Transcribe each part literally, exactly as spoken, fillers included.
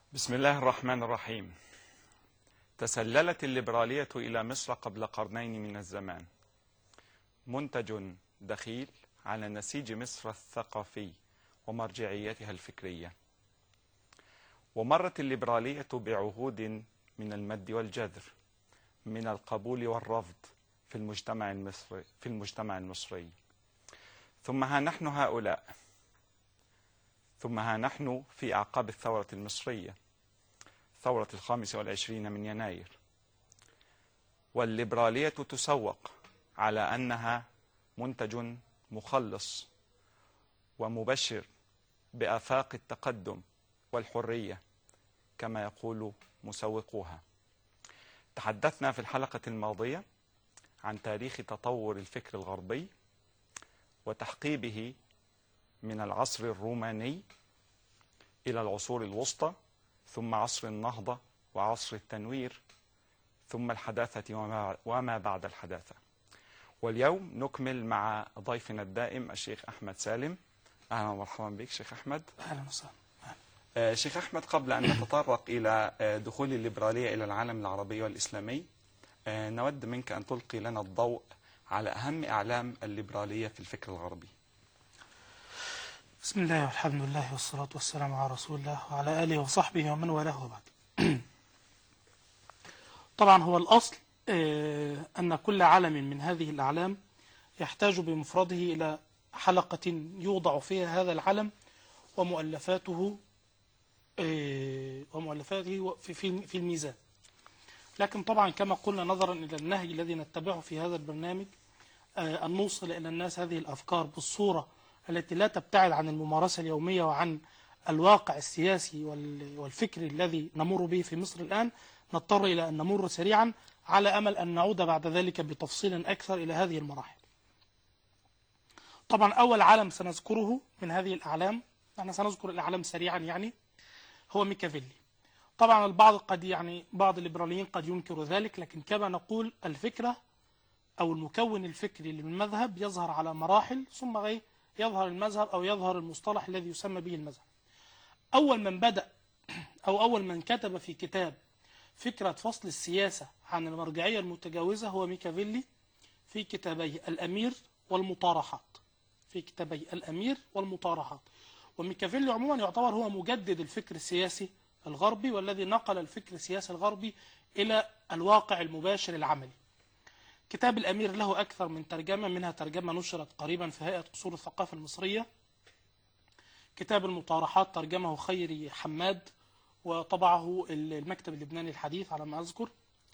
بسم الله الرحمن الرحيم. تسللت الليبرالية إلى مصر قبل قرنين من الزمان، منتج دخيل على نسيج مصر الثقافي ومرجعيتها الفكرية. ومرت الليبرالية بعهود من المد والجذر، من القبول والرفض في المجتمع المصري في المجتمع المصري ثم ها نحن هؤلاء ثم ها نحن في أعقاب الثورة المصرية، ثورة الخامس والعشرين من يناير، والليبرالية تسوق على أنها منتج مخلص ومبشر بآفاق التقدم والحرية كما يقول مسوقوها. تحدثنا في الحلقة الماضية عن تاريخ تطور الفكر الغربي وتحقيبه من العصر الروماني إلى العصور الوسطى، ثم عصر النهضة وعصر التنوير، ثم الحداثة وما بعد الحداثة. واليوم نكمل مع ضيفنا الدائم الشيخ أحمد سالم. أهلا ومرحبا بك شيخ أحمد. أهلا وسهلا. آه شيخ أحمد، قبل أن نتطرق إلى آه دخول الليبرالية إلى العالم العربي والإسلامي، آه نود منك أن تلقي لنا الضوء على أهم أعلام الليبرالية في الفكر الغربي. بسم الله والحمد لله والصلاة والسلام على رسول الله وعلى آله وصحبه ومن والاه وبعد. طبعا هو الأصل أن كل علم من هذه الأعلام يحتاج بمفرده إلى حلقة يوضع فيها هذا العلم ومؤلفاته ومؤلفاته في في الميزان. لكن طبعا كما قلنا نظرا إلى النهج الذي نتبعه في هذا البرنامج أن نوصل إلى الناس هذه الأفكار بالصورة التي لا تبتعد عن الممارسة اليومية وعن الواقع السياسي والفكري الذي نمر به في مصر الآن، نضطر إلى أن نمر سريعا على أمل أن نعود بعد ذلك بتفصيل أكثر إلى هذه المراحل. طبعا أول عالم سنذكره من هذه الأعلام، نحن سنذكر الأعلام سريعا يعني، هو ميكافيلي. طبعا البعض قد يعني بعض الليبراليين قد ينكر ذلك، لكن كما نقول الفكرة أو المكون الفكري للمذهب يظهر على مراحل، ثم غير يظهر المذهب أو يظهر المصطلح الذي يسمى به المذهب. أول من بدأ أو أول من كتب في كتاب فكرة فصل السياسة عن المرجعية المتجاوزة هو ميكافيلي في كتابي الأمير والمطارحات في كتابي الأمير والمطارحات. وميكافيلي عموما يعتبر هو مجدد الفكر السياسي الغربي، والذي نقل الفكر السياسي الغربي إلى الواقع المباشر العملي. كتاب الأمير له أكثر من ترجمة، منها ترجمة نشرت قريبا في هيئة أصول الثقافة المصرية. كتاب المطارحات ترجمه خيري حماد وطبعه المكتب اللبناني الحديث على ما أذكر.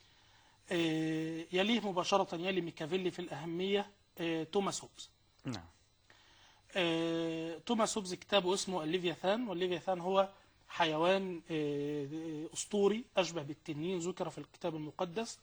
يليه مباشرة يلي ميكافيلي في الأهمية توماس هوبز. نعم. توماس هوبز كتابه اسمه الليفياثان، والليفياثان هو حيوان أسطوري أشبه بالتنين ذكر في الكتاب المقدس.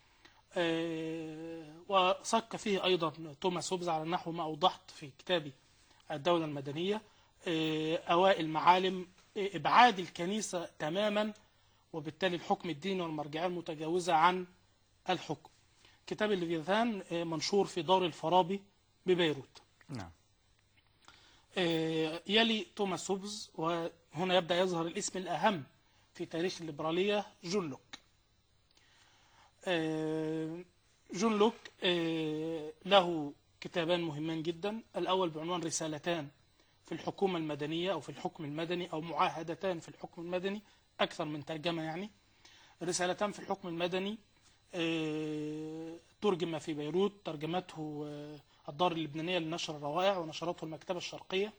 وصك فيه أيضا توماس هوبز على نحو ما أوضحت في كتابي الدولة المدنية أوائل معالم إبعاد الكنيسة تماما، وبالتالي الحكم الديني والمرجعية المتجاوزة عن الحكم. كتاب الليفياثان منشور في دار الفارابي ببيروت. نعم. يلي توماس هوبز، وهنا يبدأ يظهر الاسم الأهم في تاريخ الليبرالية، جون لوك. جون لوك له كتابان مهمان جدا، الأول بعنوان رسالتان في الحكومة المدنية أو في الحكم المدني، أو معاهدتان في الحكم المدني، أكثر من ترجمة يعني. رسالتان في الحكم المدني ترجم في بيروت، ترجمته الدار اللبنانية لنشر الروائع ونشرته المكتبة الشرقية.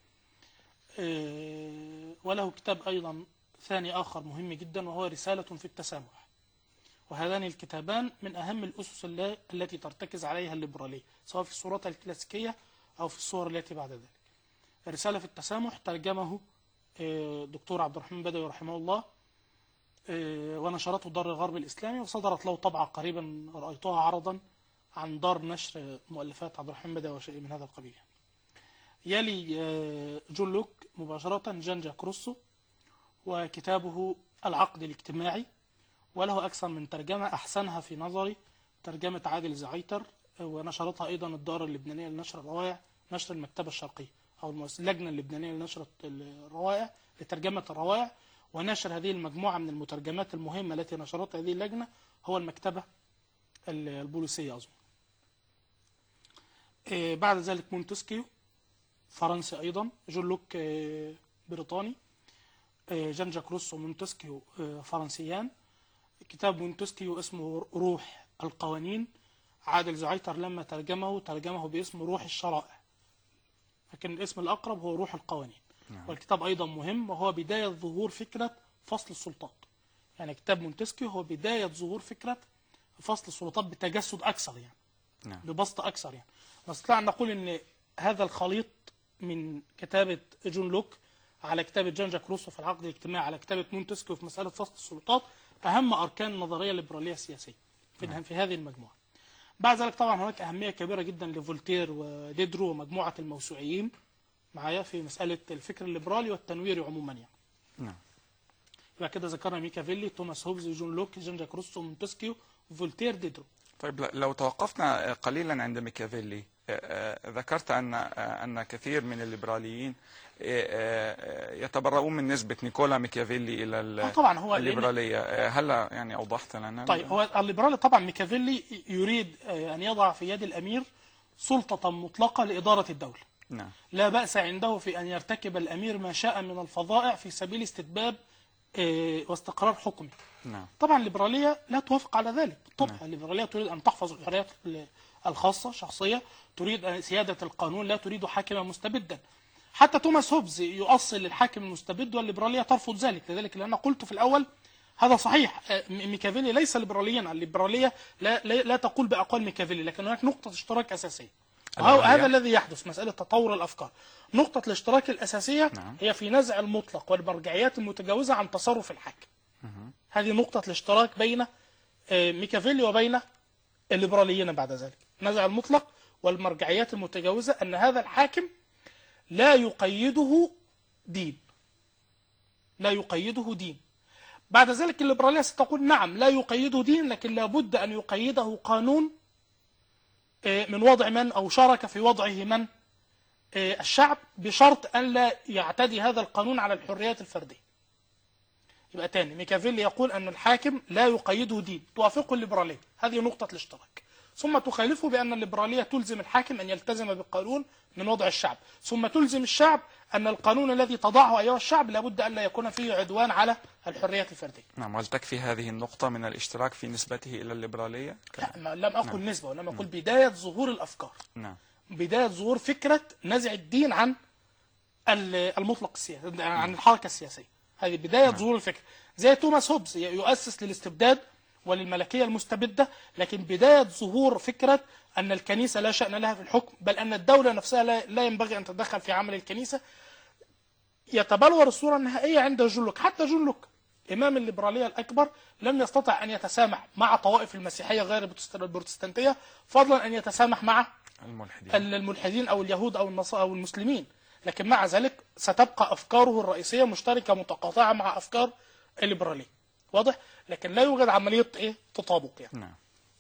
وله كتاب أيضا ثاني آخر مهم جدا، وهو رسالة في التسامح. وهذان الكتابان من أهم الأسس التي ترتكز عليها الليبرالية، سواء في صورتها الكلاسيكية أو في الصور التي بعد ذلك. رسالة في التسامح ترجمه دكتور عبد الرحمن بدوي رحمه الله، ونشرته دار الغرب الإسلامي، وصدرت له طبعة قريبا رأيتها عرضا عن دار نشر مؤلفات عبد الرحمن بدوي وشيء من هذا القبيل. يلي جون لوك مباشرة جان جاك روسو وكتابه العقد الاجتماعي، وله أكثر من ترجمة، أحسنها في نظري ترجمة عادل زعيتر، ونشرتها أيضا الدار اللبنانية لنشر الروائع، نشر المكتبة الشرقية أو اللجنة اللبنانية لنشر الروائع لترجمة الروائع. ونشر هذه المجموعة من المترجمات المهمة التي نشرتها هذه اللجنة هو المكتبة البوليسية أظن. بعد ذلك مونتسكيو فرنسي أيضا، جون لوك بريطاني، جان جاك روسو مونتسكيو فرنسيان. كتاب مونتسكيو اسمه روح القوانين، عادل زعيتر لما ترجمه ترجمه باسم روح الشرائع، لكن الاسم الأقرب هو روح القوانين. نعم. والكتاب أيضا مهم، وهو بداية ظهور فكرة فصل السلطات. يعني كتاب مونتسكيو هو بداية ظهور فكرة فصل السلطات بتجسد أكثر، يعني نعم. ببسط أكثر. يعني نستطيع أن نقول أن هذا الخليط من كتابة جون لوك على كتابة جان جاك روسو في العقد الاجتماعي على كتابة مونتسكيو في مسألة فصل السلطات أهم أركان النظرية الليبرالية السياسية في, نعم. في هذه المجموعة. بعد ذلك طبعا هناك أهمية كبيرة جدا لفولتير وديدرو ومجموعة الموسوعيين معايا في مسألة الفكر الليبرالي والتنويري عموما. يعني نعم. يبقى كده ذكرنا ميكافيلي، توماس هوبز، جون لوك، جان جاك روسو، مونتسكيو، فولتير، ديدرو. طيب لو توقفنا قليلا عند ميكافيلي، ذكرت أن أن كثير من الليبراليين يتبرؤون من نسبة نيكولا ميكافيلي إلى طبعا هو الليبرالية. هل يعني أوضحت لنا؟ طيب هو الليبرالي طبعا ميكافيلي يريد أن يضع في يد الأمير سلطة مطلقة لإدارة الدولة. نعم. لا بأس عنده في أن يرتكب الأمير ما شاء من الفظائع في سبيل استتباب واستقرار حكمه. نعم. طبعا الليبرالية لا توافق على ذلك بالطبع. نعم. الليبرالية تريد أن تحفظ الحريات الخاصة شخصية، تريد سيادة القانون، لا تريد حاكما مستبدا. حتى توماس هوبز يؤصل للحاكم المستبد، والليبرالية ترفض ذلك. لذلك لأن قلت في الأول هذا صحيح، ميكافيلي ليس ليبراليا، الليبرالية لا, لا, لا تقول بأقوال ميكافيلي، لكن هناك نقطة اشتراك أساسية، وهذا الذي يحدث مسألة تطور الأفكار. نقطة الاشتراك الأساسية نعم. هي في نزع المطلق والمرجعيات المتجاوزة عن تصرف الحاكم. هذه نقطة الاشتراك بين ميكافيلي وبين الليبراليين. بعد ذلك نزع المطلق والمرجعيات المتجاوزة، أن هذا الحاكم لا يقيده دين، لا يقيده دين. بعد ذلك الليبرالية ستقول نعم لا يقيده دين، لكن لابد أن يقيده قانون من وضع من أو شارك في وضعه من الشعب، بشرط أن لا يعتدي هذا القانون على الحريات الفردية. يبقى تاني ميكافيلي يقول أن الحاكم لا يقيده دين، توافقه الليبرالية، هذه نقطة الاشتراك. ثم تخالفه بأن الليبرالية تلزم الحاكم أن يلتزم بالقانون من وضع الشعب، ثم تلزم الشعب أن القانون الذي تضعه أيها الشعب لابد أن لا يكون فيه عدوان على الحريات الفردية. نعم. هل تكفي هذه النقطة من الاشتراك في نسبته إلى الليبرالية؟ لا، لم أقل نعم. نسبة، ولم أقل بداية ظهور الأفكار. نعم. بداية ظهور فكرة نزع الدين عن المطلق السياسي، عن الحركة السياسية. هذه بداية نعم. ظهور الفكرة. زي توماس هوبز يؤسس للاستبداد وللملكية المستبدة، لكن بداية ظهور فكرة أن الكنيسة لا شأن لها في الحكم، بل أن الدولة نفسها لا ينبغي أن تتدخل في عمل الكنيسة. يتبلور الصورة النهائية عند جون لوك. حتى جون لوك إمام الليبرالية الأكبر لم يستطع أن يتسامح مع طوائف المسيحية غير البروتستانتية، فضلا أن يتسامح مع الملحدين, الملحدين أو اليهود أو النصارى أو المسلمين. لكن مع ذلك ستبقى أفكاره الرئيسية مشتركة متقاطعة مع أفكار الليبرالية، واضح؟ لكن لا يوجد عملية إيه تطابق يعني. نعم.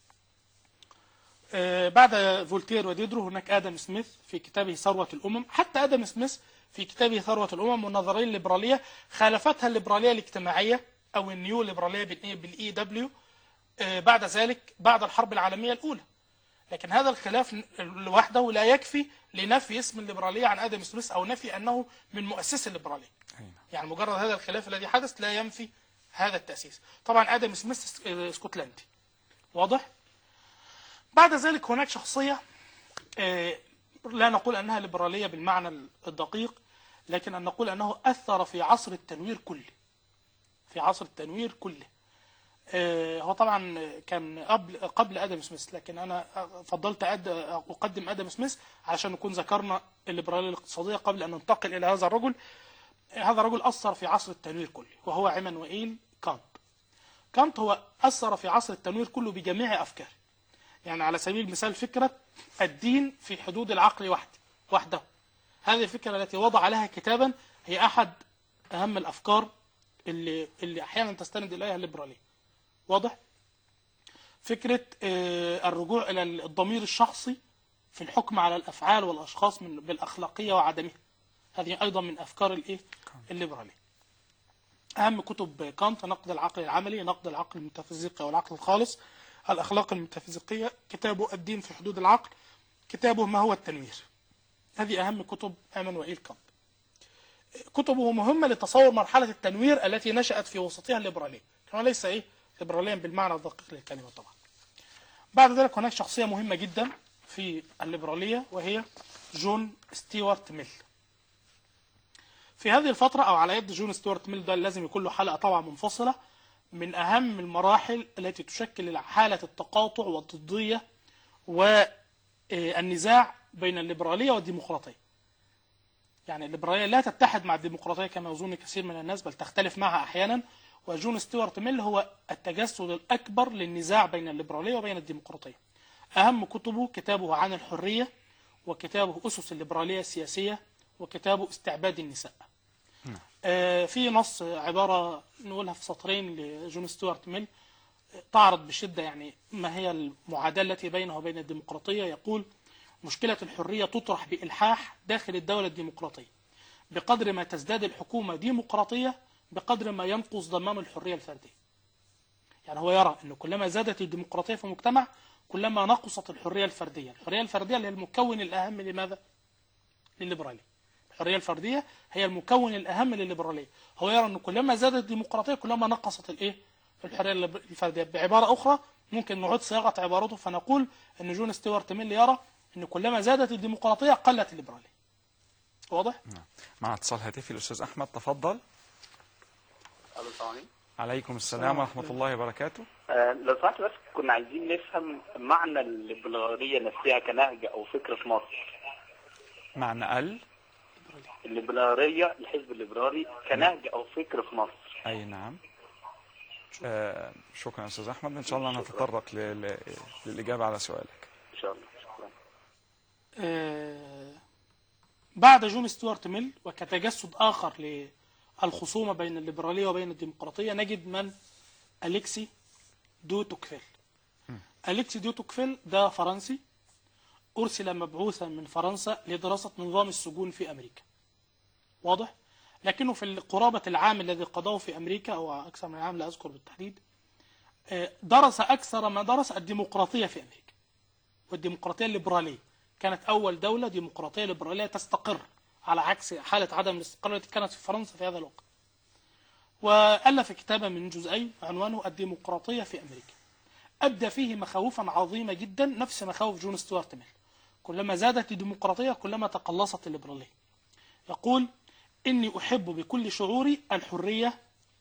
آه بعد فولتير وديدرو هناك آدم سميث في كتابه ثروة الأمم. حتى آدم سميث في كتابه ثروة الأمم والنظرية الليبرالية خالفتها الليبرالية الاجتماعية أو النيو ليبرالية بالإي دبليو آه بعد ذلك بعد الحرب العالمية الأولى. لكن هذا الخلاف لوحده لا يكفي لنفي اسم الليبرالية عن آدم سميث أو نفي أنه من مؤسسي الليبرالية. يعني مجرد هذا الخلاف الذي حدث لا ينفي هذا التأسيس. طبعا آدم سميث اسكتلندي، واضح؟ بعد ذلك هناك شخصية لا نقول أنها ليبرالية بالمعنى الدقيق، لكن أن نقول أنه أثر في عصر التنوير كله، في عصر التنوير كله. هو طبعا كان قبل قبل آدم سميث، لكن أنا فضلت أقدم آدم سميث عشان نكون ذكرنا الليبرالية الاقتصادية قبل أن ننتقل إلى هذا الرجل. هذا الرجل أثر في عصر التنوير كله، وهو عمانوئيل كانت. كانت هو أثر في عصر التنوير كله بجميع أفكاره. يعني على سبيل المثال فكرة الدين في حدود العقل وحده وحده هذه الفكرة التي وضع لها كتابا هي أحد أهم الأفكار اللي, اللي أحيانا تستند إليها الليبرالية، واضح؟ فكرة الرجوع إلى الضمير الشخصي في الحكم على الأفعال والأشخاص من بالأخلاقية وعدمها، هذه أيضا من أفكار الإيه الليبرالية. أهم كتب كانت نقد العقل العملي، نقد العقل الميتافيزيقي والعقل الخالص، الأخلاق الميتافيزيقية، كتابه الدين في حدود العقل، كتابه ما هو التنوير. هذه أهم كتب إيمانويل كانت. كتبه مهمة لتصور مرحلة التنوير التي نشأت في وسطها الليبرالية، كما ليس إيه ليبراليا بالمعنى الدقيق للكلمة طبعا. بعد ذلك هناك شخصية مهمة جدا في الليبرالية وهي جون ستيوارت ميل. في هذه الفترة أو على يد جون ستيوارت ميل، ده لازم يكون له حلقة طبعا منفصلة، من أهم المراحل التي تشكل حالة التقاطع والضدية والنزاع بين الليبرالية والديمقراطية. يعني الليبرالية لا تتحد مع الديمقراطية كما يظن كثير من الناس، بل تختلف معها أحيانا. وجون ستيوارت ميل هو التجسد الأكبر للنزاع بين الليبرالية وبين الديمقراطية. أهم كتبه كتابه عن الحرية، وكتابه أسس الليبرالية السياسية، وكتابه استعباد النساء. آه في نص عبارة نقولها في سطرين لجون ستيوارت ميل تعرض بشدة يعني ما هي المعادلة التي بينه وبين الديمقراطية. يقول: مشكلة الحرية تطرح بإلحاح داخل الدولة الديمقراطية. بقدر ما تزداد الحكومة ديمقراطية بقدر ما ينقص ضمان الحرية الفردية. يعني هو يرى أنه كلما زادت الديمقراطية في المجتمع كلما نقصت الحرية الفردية. الحرية الفردية اللي هي المكون الأهم لماذا؟ للليبرالية. الحرية الفردية هي المكون الأهم للليبرالية. هو يرى أنه كلما زادت الديمقراطية كلما نقصت الإيه؟ الحرية الفردية. بعبارة أخرى ممكن نعود صياغة عبارته فنقول أن جون ستيوارت ميل يرى أن كلما زادت الديمقراطية قلت الليبرالية. واضح؟ نعم. مع اتصال هاتفي الأستاذ أحمد، تفضل. عليكم السلام ورحمة الله وبركاته. آه لو سمحت بس كنا عايزين نفهم معنى الليبرالية نفسها كنهج أو فكرة في مصر. معنى ال الليبرالية، الحزب الليبرالي كنهج أو فكر في مصر. أي نعم. آه شكرا أستاذ أحمد، إن شاء الله نتطرق ل... للإجابة على سؤالك إن شاء الله. شكرا. آه بعد جون ستيوارت ميل وكتجسد آخر للخصومة بين الليبرالية وبين الديمقراطية نجد من؟ أليكسي دو توكفيل. أليكسي دو توكفيل ده فرنسي، أرسل مبعوثا من فرنسا لدراسة نظام السجون في أمريكا. واضح؟ لكنه في قرابة العام الذي قضاه في أمريكا أو أكثر من عام لا أذكر بالتحديد، درس أكثر ما درس الديمقراطية في أمريكا والديمقراطية الليبرالية. كانت أول دولة ديمقراطية ليبرالية تستقر على عكس حالة عدم الاستقرار التي كانت في فرنسا في هذا الوقت. وألف كتابا من جزئين عنوانه الديمقراطية في أمريكا. أبدى فيه مخاوفا عظيمة جدا نفس مخاوف جون ستيوارت ميل. كلما زادت الديمقراطية كلما تقلصت الليبرالية. يقول: إني أحب بكل شعوري الحرية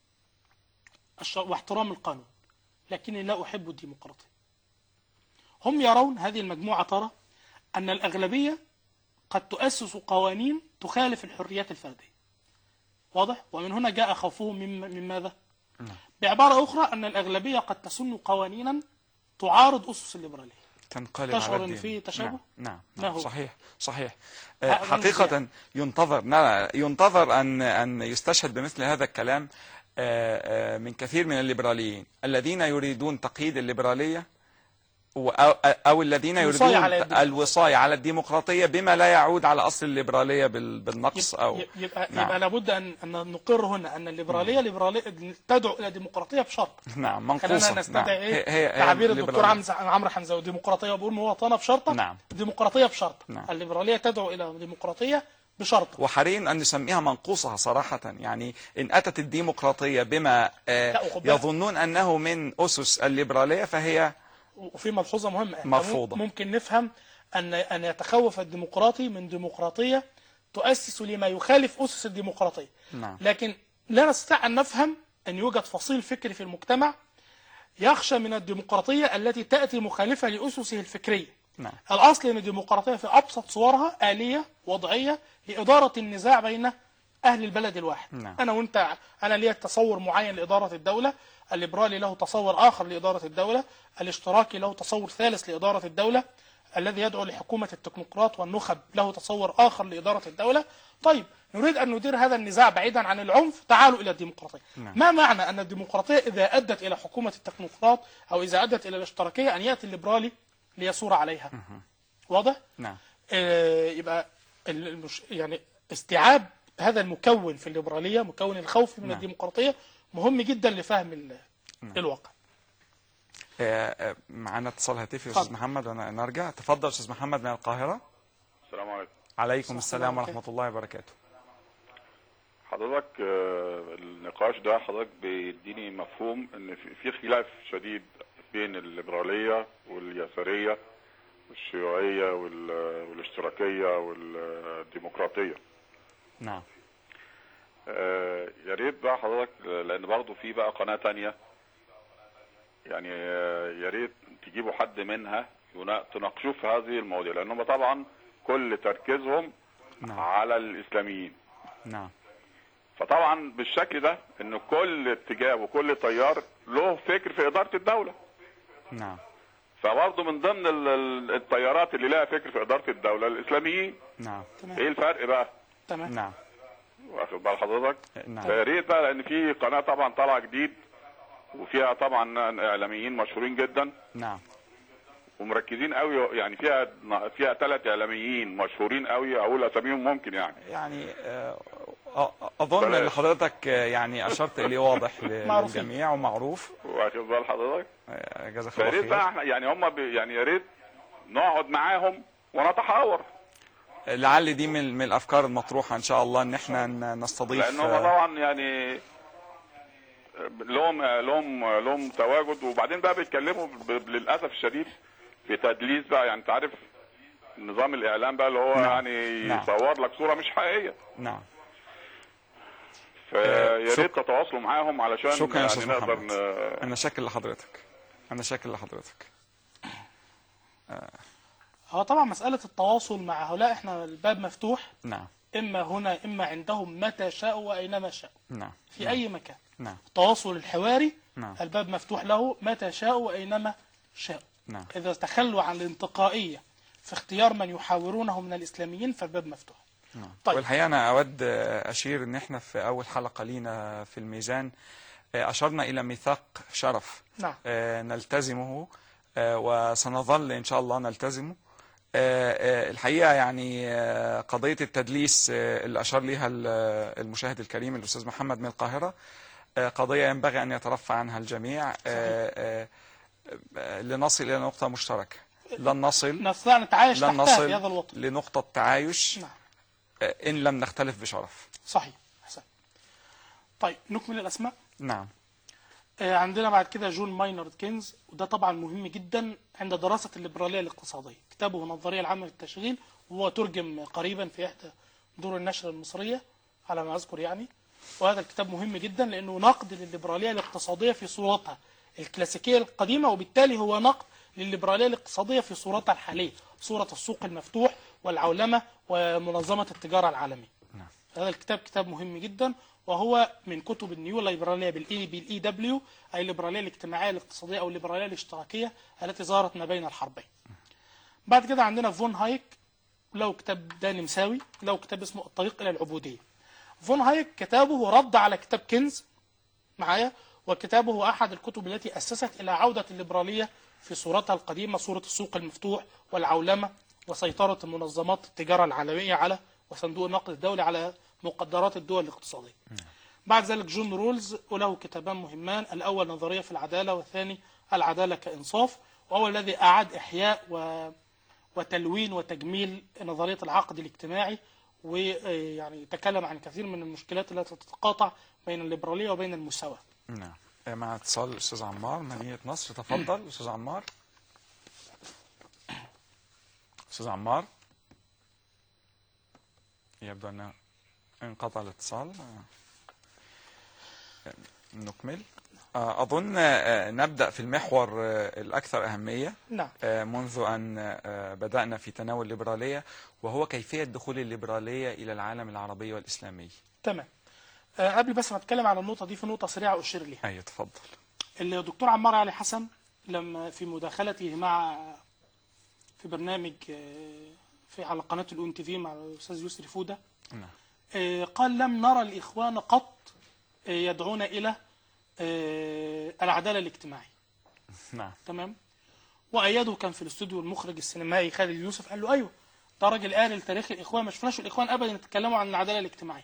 واحترام القانون، لكني لا أحب الديمقراطية. هم يرون، هذه المجموعة ترى، أن الأغلبية قد تؤسس قوانين تخالف الحريات الفردية. واضح؟ ومن هنا جاء خوفهم من, من ماذا؟ بعبارة أخرى أن الأغلبية قد تسن قوانينا تعارض أسس الليبرالية. تنقلب على تشعر الدين. أن في تشابه؟ نعم, نعم, نعم. صحيح صحيح. حقيقة ينتظر ينتظر أن أن يستشهد بمثل هذا الكلام من كثير من الليبراليين الذين يريدون تقييد الليبرالية أو الذين يريدون الوصاية على الديمقراطية بما لا يعود على أصل الليبرالية بالنقص. أو يبقى, نعم. يبقى لابد أن نقر هنا أن الليبرالية ليبرالية تدعو إلى ديمقراطية بشرط. نعم، منقوصة. خلينا نستدعي نعم. إيه هي هي تعبير الدكتور عمرو حمزة، الديمقراطية بقول مواطنة بشرطة. نعم. الديمقراطية بشرط. نعم. الليبرالية تدعو إلى ديمقراطية بشرط. وحري أن نسميها منقوصة صراحة. يعني إن أتت الديمقراطية بما يظنون أنه من أسس الليبرالية فهي وفي ملحوظة مهمة مرفوضة. ممكن نفهم أن أن يتخوف الديمقراطي من ديمقراطية تؤسس لما يخالف أسس الديمقراطية. نعم. لكن لا نستطيع أن نفهم أن يوجد فصيل فكري في المجتمع يخشى من الديمقراطية التي تأتي مخالفة لأسسه الفكرية. نعم. الأصل أن الديمقراطية في أبسط صورها آلية وضعية لإدارة النزاع بين أهل البلد الواحد. نعم. أنا وأنت، أنا لي تصور معين لإدارة الدولة، الليبرالي له تصور آخر لإدارة الدولة، الاشتراكي له تصور ثالث لإدارة الدولة، الذي يدعو لحكومة التكنوقراط والنخب له تصور آخر لإدارة الدولة. طيب، نريد أن ندير هذا النزاع بعيدا عن العنف، تعالوا إلى الديمقراطية. نعم. ما معنى أن الديمقراطية إذا أدت إلى حكومة التكنوقراط أو إذا أدت إلى الاشتراكية أن يأتي الليبرالي ليسور عليها؟ واضح؟ نعم. آه يبقى المش... يعني استيعاب هذا المكون في الليبرالية، مكون الخوف من نعم. الديمقراطية، مهم جدا لفهم ال- نعم. الواقع. آه، آه، معنا اتصال هاتفي يا استاذ اتفضل. محمد ونرجع. تفضل استاذ محمد من القاهرة. السلام عليكم. عليكم السلام السلام عليكم. ورحمة الله وبركاته. حضرتك آه، النقاش ده حضرتك بيديني مفهوم ان في في خلاف شديد بين الليبرالية واليسارية والشيوعية وال- والاشتراكية والديمقراطية. نعم. آه، يا ريت بقى حضرتك، لان برضه في بقى قناة تانية يعني، آه، يا ريت تجيبوا حد منها ينا- تناقشوه في هذه المواضيع، لانهم طبعا كل تركيزهم نعم. على الاسلاميين. نعم. فطبعا بالشكل ده ان كل اتجاه وكل تيار له فكر في اداره الدوله. نعم. فبرضه من ضمن ال- ال- التيارات اللي لها فكر في اداره الدوله الاسلاميين. نعم. تمام. ايه الفرق بقى؟ تمام. نعم. واخد بال حضرتك؟ نعم. فيا ريت بقى، لان في قناه طبعا طالعه جديد وفيها طبعا اعلاميين مشهورين جدا نعم. ومركزين قوي، يعني فيها فيها ثلاث اعلاميين مشهورين قوي، اقول اساميهم ممكن يعني. يعني آه، آه، أظن بلاش. أن حضرتك آه، يعني أشرت إليه واضح معروفين. للجميع ومعروف. واخد بال حضرتك؟ آه، جزاك فيا الله ريت بقى خير. احنا يعني هم بي يعني يا ريت نقعد معاهم ونتحاور، لعل دي من من الأفكار المطروحة إن شاء الله، إن إحنا ن- نستضيف. لان هم آه، طبعا يعني لهم لهم لهم تواجد. وبعدين بقى بيتكلموا ب- للاسف الشديد في تدليس بقى، يعني انت عارف نظام الاعلام بقى اللي هو نعم. يعني نعم. يصور لك صوره مش حقيقيه. نعم. فيا شك- ريت تتواصلوا معاهم علشان شكرا يا يعني أستاذ نقدر محمد. ن- أنا شاكر لحضرتك. أنا شاكر لحضرتك. هو طبعا مسألة التواصل مع هؤلاء احنا الباب مفتوح، نعم. إما هنا إما عندهم متى شاءوا وأينما شاءوا نعم. في أي مكان. نعم. التواصل الحواري نعم. الباب مفتوح له متى شاءوا وأينما شاءوا. نعم. إذا تخلوا عن الانتقائية في اختيار من يحاورونه من الإسلاميين فالباب مفتوح. نعم. طيب. والحقيقة أنا أود أشير إن إحنا في أول حلقة لينا في الميزان أشرنا إلى ميثاق شرف نعم. آه، نلتزمه، آه، وسنظل إن شاء الله نلتزمه. آه، آه، الحقيقة يعني آه، قضية التدليس آه، اللي أشار ليها ال- المشاهد الكريم الأستاذ محمد من القاهرة، آه، قضية ينبغي أن يترفع عنها الجميع، آه، آه، آه، لنصل إلى نقطة مشتركة. لن نصل نستطيع أن نتعايش لن تحتها في هذا نصل الوطن. لنقطة تعايش نعم. آه، إن لم نختلف بشرف. صحيح. أحسن. طيب نكمل الأسماء. نعم. آه، عندنا بعد كده جون ماينارد كينز، وده طبعا مهم جدا عند دراسة الليبرالية الاقتصادية. كتابه النظرية العامة للتشغيل، وهو ترجم قريبا في إحدى دور النشر المصرية على ما أذكر يعني. وهذا الكتاب مهم جدا لأنه نقد للليبرالية الاقتصادية في صورتها الكلاسيكية القديمة، وبالتالي هو نقد للليبرالية الاقتصادية في صورتها الحالية، صورة السوق المفتوح والعولمة ومنظمة التجارة العالمية. نعم. هذا الكتاب كتاب مهم جدا، وهو من كتب النيو ليبرالية بالاي بالاي دبليو، اي الليبرالية الاجتماعية الاقتصادية او الليبرالية الاشتراكية التي ظهرت ما بين الحربين. بعد كده عندنا فون هايك، له كتاب ده نمساوي، له كتاب اسمه الطريق الى العبودية. فون هايك كتابه رد على كتاب كينز معايا، وكتابه هو احد الكتب التي اسست الى عودة الليبرالية في صورتها القديمة، صورة السوق المفتوح والعولمة وسيطرة منظمات التجارة العالمية على وصندوق النقد الدولي على مقدرات الدول الاقتصادية. بعد ذلك جون رولز، وله كتابان مهمان، الأول نظرية في العدالة، والثاني العدالة كإنصاف، وهو الذي أعاد إحياء و... وتلوين وتجميل نظرية العقد الاجتماعي، ويعني تكلم عن كثير من المشكلات التي تتقاطع بين الليبرالية وبين المساواة. نعم. مع اتصال الأستاذ عمار مدينة نصر. تفضل أستاذ عمار. أستاذ عمار، يبدو أن انقطع الاتصال. نكمل. أظن نبدأ في المحور الأكثر أهمية نعم. منذ أن بدأنا في تناول الليبرالية، وهو كيفية دخول الليبرالية إلى العالم العربي والإسلامي. تمام. أه قبل بس ما أتكلم على النقطة دي، في نقطة سريعة أشير لها. أيوة تفضل. الدكتور عمار علي حسن لما في مداخلته مع في برنامج في على قناة الأون تي في مع الأستاذ يسري فودة، نعم. قال لم نرى الإخوان قط يدعون إلى العدالة الاجتماعية. نعم. تمام. وأيده كان في الاستوديو المخرج السينمائي خالد يوسف، قال له أيوه ده راجل قال لتاريخ الاخوان، ما شفناش الاخوان ابدا يتكلموا عن العداله الاجتماعيه.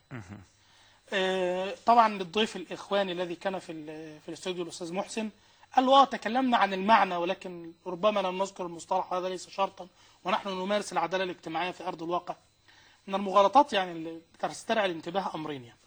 آه طبعا للضيف الاخواني الذي كان في في الاستوديو الاستاذ محسن، قال له اه تكلمنا عن المعنى ولكن ربما لم نذكر المصطلح، وهذا ليس شرطا ونحن نمارس العداله الاجتماعيه في ارض الواقع. من المغالطات يعني اللي تستدعي الانتباه امرين. يعني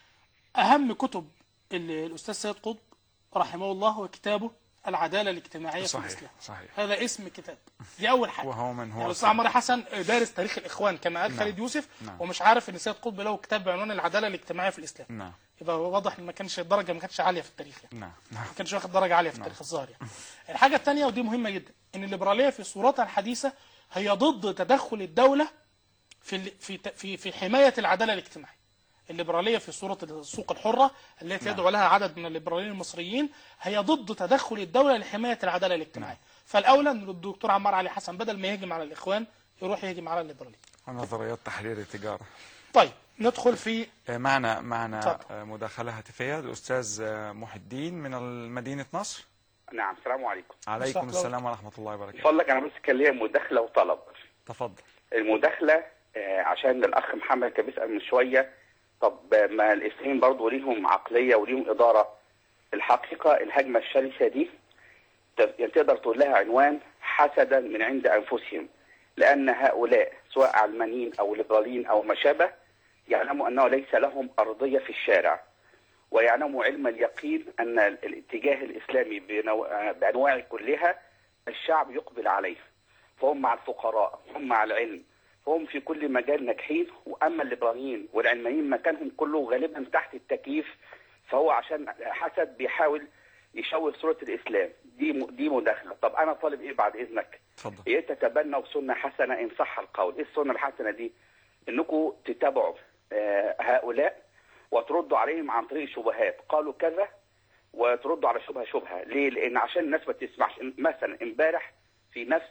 اهم كتب الاستاذ سيد قطب رحمه الله هو كتابه العداله الاجتماعيه صحيح. في الاسلام. صحيح. هذا اسم كتاب، دي اول حاجه. وهو من هو يعني الاستاذ عمار حسن دارس تاريخ الاخوان كما قال نعم. خالد يوسف، نعم. ومش عارف ان سيد قطب له كتاب بعنوان العداله الاجتماعيه في الاسلام. نعم. يبقى واضح ان ما كانش الدرجه ما كانتش عاليه في التاريخ يعني. نعم. نعم. ما كانش واخد درجه عاليه في التاريخ الظاهر يعني. الحاجه الثانيه ودي مهمه جدا، ان الليبراليه في صورتها الحديثه هي ضد تدخل الدوله في في في في حمايه العداله الاجتماعيه. الليبراليه في صوره السوق الحره التي يدعو لها عدد من الليبراليين المصريين هي ضد تدخل الدوله لحمايه العداله الاجتماعيه. فالاولى ان الدكتور عمار علي حسن بدل ما يهجم على الاخوان يروح يهجم على الليبراليه. ونظريات تحرير التجاره. طيب ندخل في معنا معنا اتفضل. مداخله هاتفيه الاستاذ محي الدين من مدينه نصر. نعم، السلام عليكم. عليكم السلام ورحمه الله وبركاته. فضلك انا بس كان ليا مداخله وطلب. تفضل. المداخله آه، عشان الاخ محمد كان بيسال من شويه، طب ما الاسلاميين برضه ليهم عقليه وليهم اداره. الحقيقه الهجمه الشرسه دي يعني تقدر تقول لها عنوان حسدا من عند انفسهم، لان هؤلاء سواء علمانيين او ليبراليين او ما شابه يعلموا انه ليس لهم ارضيه في الشارع، ويعلموا علم اليقين ان الاتجاه الاسلامي بانواعه كلها الشعب يقبل عليه، فهم مع الفقراء، هم مع العلم، هم في كل مجال ناجحين. واما الليبراليين والعلمانيين مكانهم كله غالبا تحت التكييف، فهو عشان حسد بيحاول يشوه صوره الاسلام. دي دي مداخله. طب انا طالب ايه بعد اذنك؟ اتفضل. ايه تتبنوا سنه حسنه ان صح القول. ايه السنه الحسنه دي؟ انكم تتابعوا آه هؤلاء وتردوا عليهم عن طريق شبهات، قالوا كذا وتردوا على شبهه شبهه. ليه؟ لان عشان الناس ما تسمعش. مثلا امبارح في نفس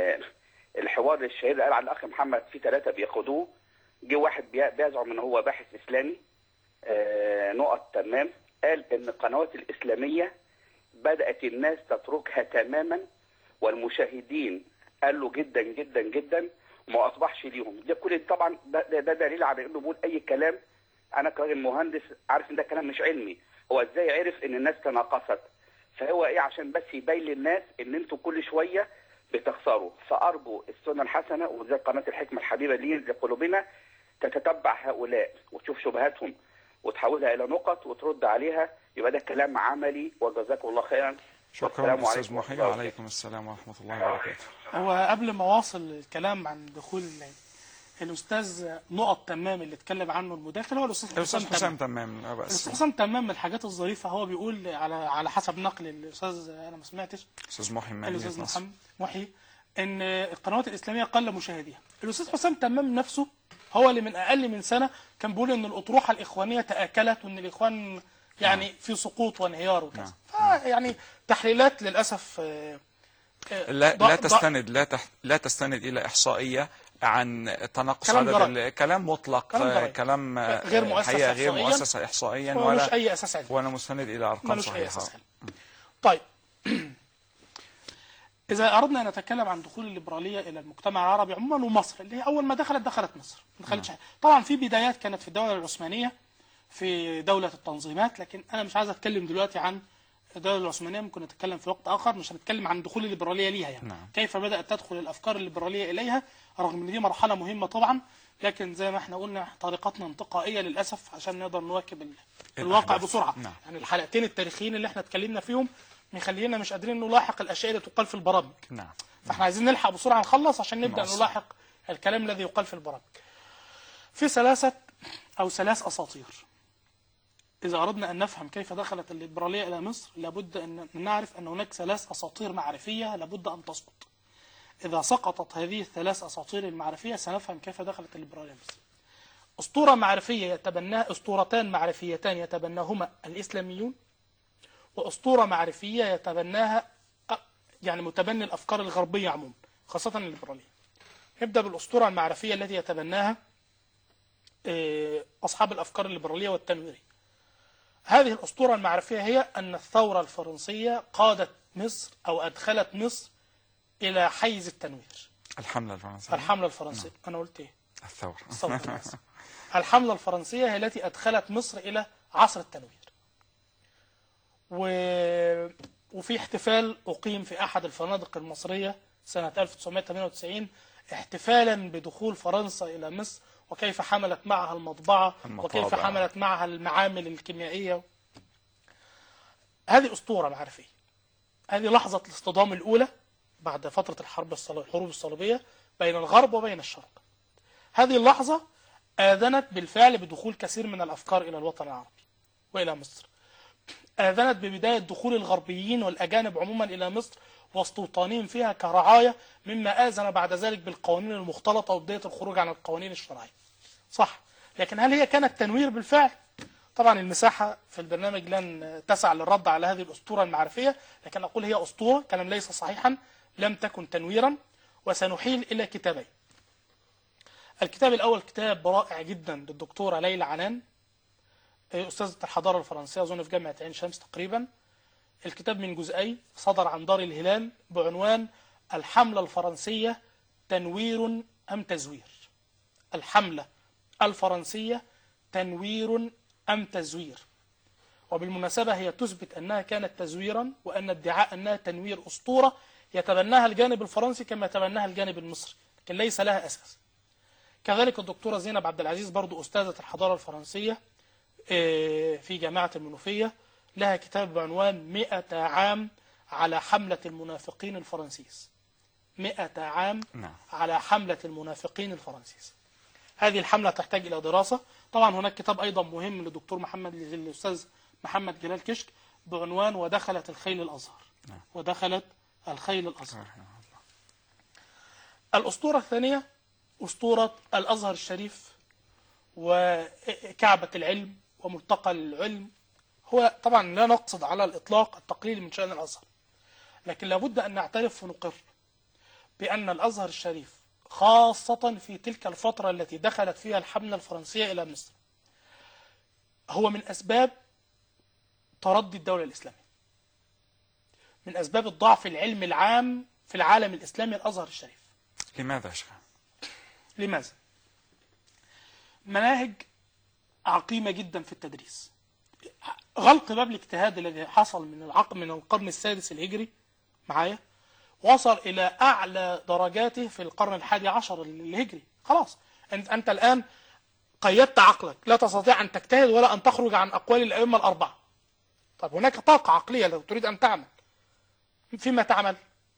الحوار الشهير اللي قال على الاخ محمد في ثلاثه بياخدوه، جه واحد بيزعم ان هو باحث اسلامي آه نقط تمام، قال ان القنوات الاسلاميه بدات الناس تتركها تماما، والمشاهدين قالوا جدا جدا جدا وما اصبحش ليهم. ده كل طبعا ده, ده دليل على انه بيقول اي كلام. انا كراجل مهندس عارف ان ده كلام مش علمي. هو ازاي عرف ان الناس تناقصت؟ فهو ايه عشان بس يبين للناس ان انتوا كل شويه بتخسروا. فارجو السنه الحسنه وزي قناه الحكمه الحبيبه لي لقلوبنا تتتبع هؤلاء وتشوف شبهاتهم وتحولها الى نقط وترد عليها. يبقى ده كلام عملي، وجزاكم الله خيرا. شكرا استاذ محي. وعليكم السلام ورحمه الله وبركاته. هو قبل ما واصل الكلام عن دخول الاستاذ نقط تمام اللي اتكلم عنه المداخل هو الاستاذ حسام حسام تمام. لا بأس. الاستاذ حسام تمام من الحاجات الظريفه هو بيقول على على حسب نقل الاستاذ انا ما سمعتش استاذ محي من الاستاذ نصر. محمد محي ان القنوات الاسلاميه قل مشاهديها. الاستاذ حسام تمام نفسه هو اللي من اقل من سنه كان بيقول ان الاطروحه الاخوانيه تاكلت وان الاخوان يعني نعم. في سقوط وانهيار وكذا. نعم. فيعني تحليلات للاسف لا لا تستند لا تح لا تستند الى احصائيه عن تناقص عدد. كلام مطلق، كلام, كلام غير مؤسس غير إحصائياً. مؤسس احصائيا ولا مش اي اساس علمي ولا مستند الى ارقام صحيحه. طيب اذا اردنا ان نتكلم عن دخول الليبراليه الى المجتمع العربي عموما ومصر اللي هي اول ما دخلت دخلت مصر ما دخلتش. طبعا في بدايات كانت في الدوله العثمانيه في دوله التنظيمات، لكن انا مش عايز اتكلم دلوقتي عن الدوله العثمانيه، ممكن نتكلم في وقت اخر. مش هنتكلم عن دخول الليبراليه ليها يعني نعم. كيف بدات تدخل الافكار الليبراليه اليها، رغم ان دي مرحله مهمه طبعا، لكن زي ما احنا قلنا طريقتنا انتقائيه للاسف عشان نقدر نواكب الواقع بسرعه. نعم. يعني الحلقتين التاريخيين اللي احنا اتكلمنا فيهم مخلينا مش قادرين نلاحق الاشياء اللي تقال في البرامج. نعم. فاحنا عايزين نلحق بسرعه نخلص عشان نبدا مصر. نلاحق الكلام الذي يقال في البرامج. في ثلاثه او ثلاث اساطير. إذا أردنا أن نفهم كيف دخلت الليبرالية إلى مصر لابد أن نعرف أن هناك ثلاث أساطير معرفية لابد أن تسقط. إذا سقطت هذه الثلاث أساطير المعرفية سنفهم كيف دخلت الليبرالية مصر. أسطورة معرفية يتبناها أسطورتان معرفيتان يتبناهما الإسلاميون، وأسطورة معرفية يتبناها يعني متبني الأفكار الغربية عموما خاصة الليبرالية. نبدأ بالأسطورة المعرفية التي يتبناها أصحاب الأفكار الليبرالية والتنويرية. هذه الأسطورة المعرفية هي أن الثورة الفرنسية قادت مصر أو أدخلت مصر إلى حيز التنوير. الحملة الفرنسية. الحملة الفرنسية. نعم. أنا قلت إيه؟ الثورة. الثورة. الحملة الفرنسية هي التي أدخلت مصر إلى عصر التنوير. و... وفي احتفال أقيم في أحد الفنادق المصرية سنة ألف وتسعمائة وثمانية وتسعين احتفالا بدخول فرنسا إلى مصر، وكيف حملت معها المطبعة المطابع. وكيف حملت معها المعامل الكيميائية. هذه أسطورة معرفية. هذه لحظة الاصطدام الأولى بعد فترة الحرب الحروب الصليبية بين الغرب وبين الشرق. هذه اللحظة آذنت بالفعل بدخول كثير من الأفكار إلى الوطن العربي وإلى مصر. آذنت ببداية دخول الغربيين والأجانب عموما إلى مصر واستوطانهم فيها كرعاية، مما آذن بعد ذلك بالقوانين المختلطة وبداية الخروج عن القوانين الشرعية. صح، لكن هل هي كانت تنوير بالفعل؟ طبعا المساحة في البرنامج لن تسع للرد على هذه الأسطورة المعرفية، لكن أقول هي أسطورة، كلام ليس صحيحا، لم تكن تنويرا. وسنحيل إلى كتابين. الكتاب الأول كتاب رائع جدا للدكتورة ليلى عنان، أستاذة الحضارة الفرنسية أظن في جامعة عين شمس تقريبا. الكتاب من جزئي، صدر عن دار الهلال، بعنوان الحملة الفرنسية تنوير أم تزوير. الحملة الفرنسية تنوير أم تزوير. وبالمناسبة هي تثبت أنها كانت تزويرا، وأن ادعاء أنها تنوير أسطورة يتبناها الجانب الفرنسي كما يتبناها الجانب المصري، لكن ليس لها أساس. كذلك الدكتورة زينب عبد العزيز برضو أستاذة الحضارة الفرنسية في جامعة المنوفية، لها كتاب بعنوان مئة عام على حملة المنافقين الفرنسيس. مئة عام على حملة المنافقين الفرنسيس. هذه الحملة تحتاج إلى دراسة. طبعا هناك كتاب أيضا مهم للدكتور محمد للأستاذ محمد جلال كشك بعنوان ودخلت الخيل الأزهر. ودخلت الخيل الأزهر. الأسطورة الثانية أسطورة الأزهر الشريف وكعبة العلم وملتقى العلم. هو طبعا لا نقصد على الإطلاق التقليل من شأن الأزهر، لكن لابد أن نعترف ونقر بأن الأزهر الشريف خاصة في تلك الفترة التي دخلت فيها الحملة الفرنسية إلى مصر هو من أسباب تردي الدولة الإسلامية، من أسباب الضعف العلمي العام في العالم الإسلامي الأزهر الشريف. لماذا يا شيخ؟ لماذا؟ مناهج عقيمة جدا في التدريس. غلق باب الاجتهاد الذي حصل من العقد من القرن السادس الهجري معايا وصل إلى أعلى درجاته في القرن الحادي عشر الهجري. خلاص أنت, أنت الآن قيدت عقلك، لا تستطيع أن تجتهد ولا أن تخرج عن أقوال الأئمة الأربعة. طب هناك طاقة عقلية لو تريد أن تعمل. فيما تعمل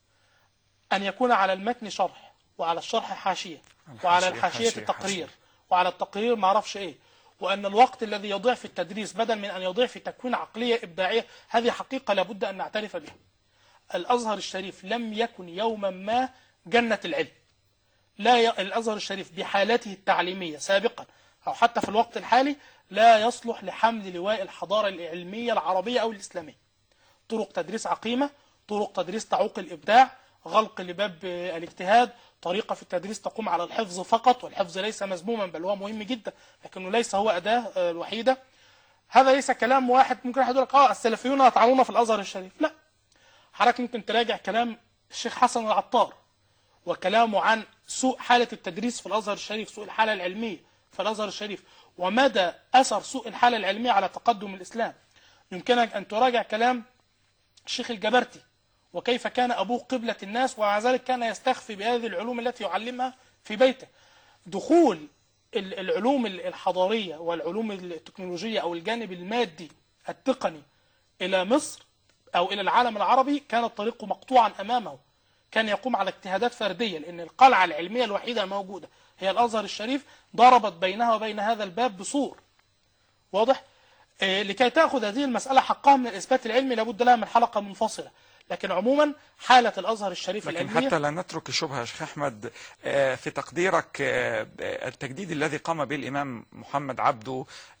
أن يكون على المتن شرح، وعلى الشرح حاشية، وعلى الحاشية تقرير، وعلى التقرير ما اعرفش ايه، وأن الوقت الذي يضيع في التدريس بدل من أن يضيع في تكوين عقلية إبداعية. هذه حقيقة لابد أن نعترف بها. الأزهر الشريف لم يكن يوما ما جنة العلم. لا ي... الأزهر الشريف بحالته التعليمية سابقا أو حتى في الوقت الحالي لا يصلح لحمل لواء الحضارة العلمية العربية أو الإسلامية. طرق تدريس عقيمة، طرق تدريس تعوق الإبداع، غلق لباب الاجتهاد، طريقة في التدريس تقوم على الحفظ فقط، والحفظ ليس مذموما بل هو مهم جدا لكنه ليس هو أداة الوحيدة. هذا ليس كلام واحد ممكن أحد يقول لك اه السلفيون يطعنون في الأزهر الشريف. لا، حضرتك ممكن تراجع كلام الشيخ حسن العطار وكلامه عن سوء حالة التدريس في الأزهر الشريف، سوء الحالة العلمية في الأزهر الشريف، ومدى أثر سوء الحالة العلمية على تقدم الإسلام. يمكنك أن تراجع كلام الشيخ الجبرتي وكيف كان أبوه قبلة الناس ومع ذلك كان يستخفي بهذه العلوم التي يعلمها في بيته. دخول العلوم الحضارية والعلوم التكنولوجية أو الجانب المادي التقني إلى مصر أو إلى العالم العربي كان الطريق مقطوعا أمامه. كان يقوم على اجتهادات فردية، لأن القلعة العلمية الوحيدة الموجودة هي الأزهر الشريف، ضربت بينها وبين هذا الباب بسور. واضح؟ إيه لكي تأخذ هذه المسألة حقها من الإثبات العلمي لابد لها من حلقة منفصلة. لكن عموما حالة الأزهر الشريف لكن العلمية، حتى لا نترك الشبهة يا شيخ أحمد، في تقديرك التجديد الذي قام به الإمام محمد عبده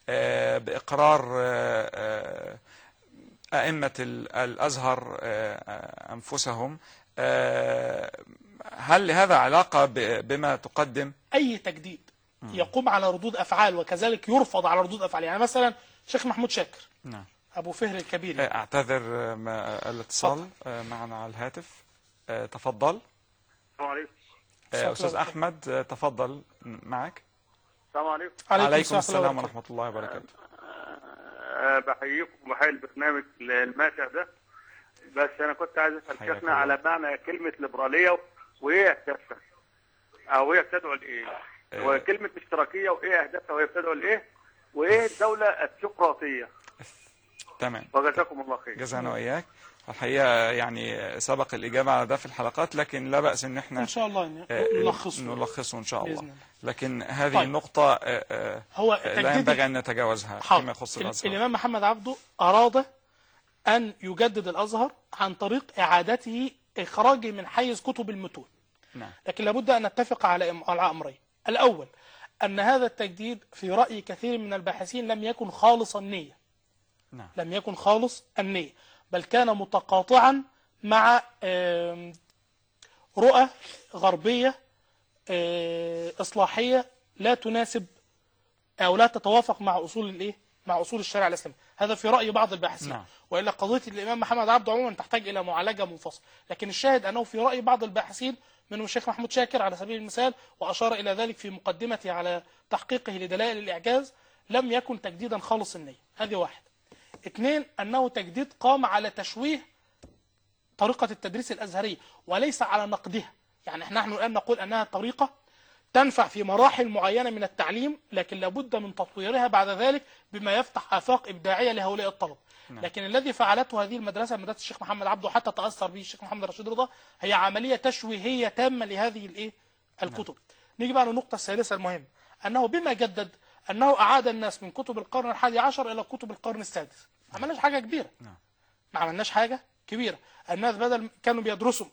بإقرار أئمة الأزهر أنفسهم، هل لهذا علاقة بما تقدم؟ أي تجديد يقوم على ردود أفعال وكذلك يرفض على ردود أفعال. يعني مثلا شيخ محمود شاكر نعم أبو فهر الكبير، أعتذر الاتصال معنا على الهاتف. تفضل. السلام عليكم. آه، أستاذ أحمد آه، تفضل معك. السلام عليكم. عليكم السلام ورحمة الله وبركاته. أه بحييكم وبحيي البرنامج الماتع ده. بس أنا كنت عايز أسأل شيخنا على معنى كلمة ليبرالية وإيه أهدافها؟ أو هي بتدعو لإيه؟ أه وكلمة اشتراكية وإيه أهدافها وهي بتدعو لإيه؟ وإيه الدولة الديمقراطية؟ تمام. وجزاكم الله خير. جزانا وإياك. الحقيقة يعني سبق الإجابة على ده في الحلقات، لكن لا بأس إن احنا إن شاء الله نلخصه نلخصه إن شاء الله. لكن هذه طيب. النقطة هو لا ينبغي أن نتجاوزها فيما يخص الأزهر. الإمام محمد عبده أراد أن يجدد الأزهر عن طريق إعادته إخراجه من حيز كتب المتون. نعم. لكن لابد أن نتفق على على أمرين. الأول أن هذا التجديد في رأي كثير من الباحثين لم يكن خالص النية. نعم. لم يكن خالص النية، بل كان متقاطعا مع رؤى غربية إصلاحية لا تناسب أو لا تتوافق مع أصول الإيه؟ مع أصول الشريعة الإسلامية. هذا في رأي بعض الباحثين. نعم. وإلا قضية الإمام محمد عبده عموما تحتاج إلى معالجة منفصلة، لكن الشاهد أنه في رأي بعض الباحثين منهم الشيخ محمود شاكر على سبيل المثال، وأشار إلى ذلك في مقدمته على تحقيقه لدلائل الإعجاز، لم يكن تجديدا خالص النية. هذه واحد. اثنين، أنه تجديد قام على تشويه طريقة التدريس الأزهرية وليس على نقدها. يعني نحن الآن نقول أنها طريقة تنفع في مراحل معينة من التعليم، لكن لابد من تطويرها بعد ذلك بما يفتح آفاق إبداعية لهؤلاء الطلبة. نعم. لكن الذي فعلته هذه المدرسة، مدرسة الشيخ محمد عبده، حتى تأثر به الشيخ محمد رشيد رضا، هي عملية تشويهية تامة لهذه الإيه؟ الكتب. نعم. نيجي بقى للنقطة الثالثة المهمة، أنه بما جدد أنه أعاد الناس من كتب القرن الحادي عشر إلى كتب القرن السادس. ما عملناش حاجة كبيرة. نعم. ما عملناش حاجة كبيرة. الناس بدل كانوا بيدرسوا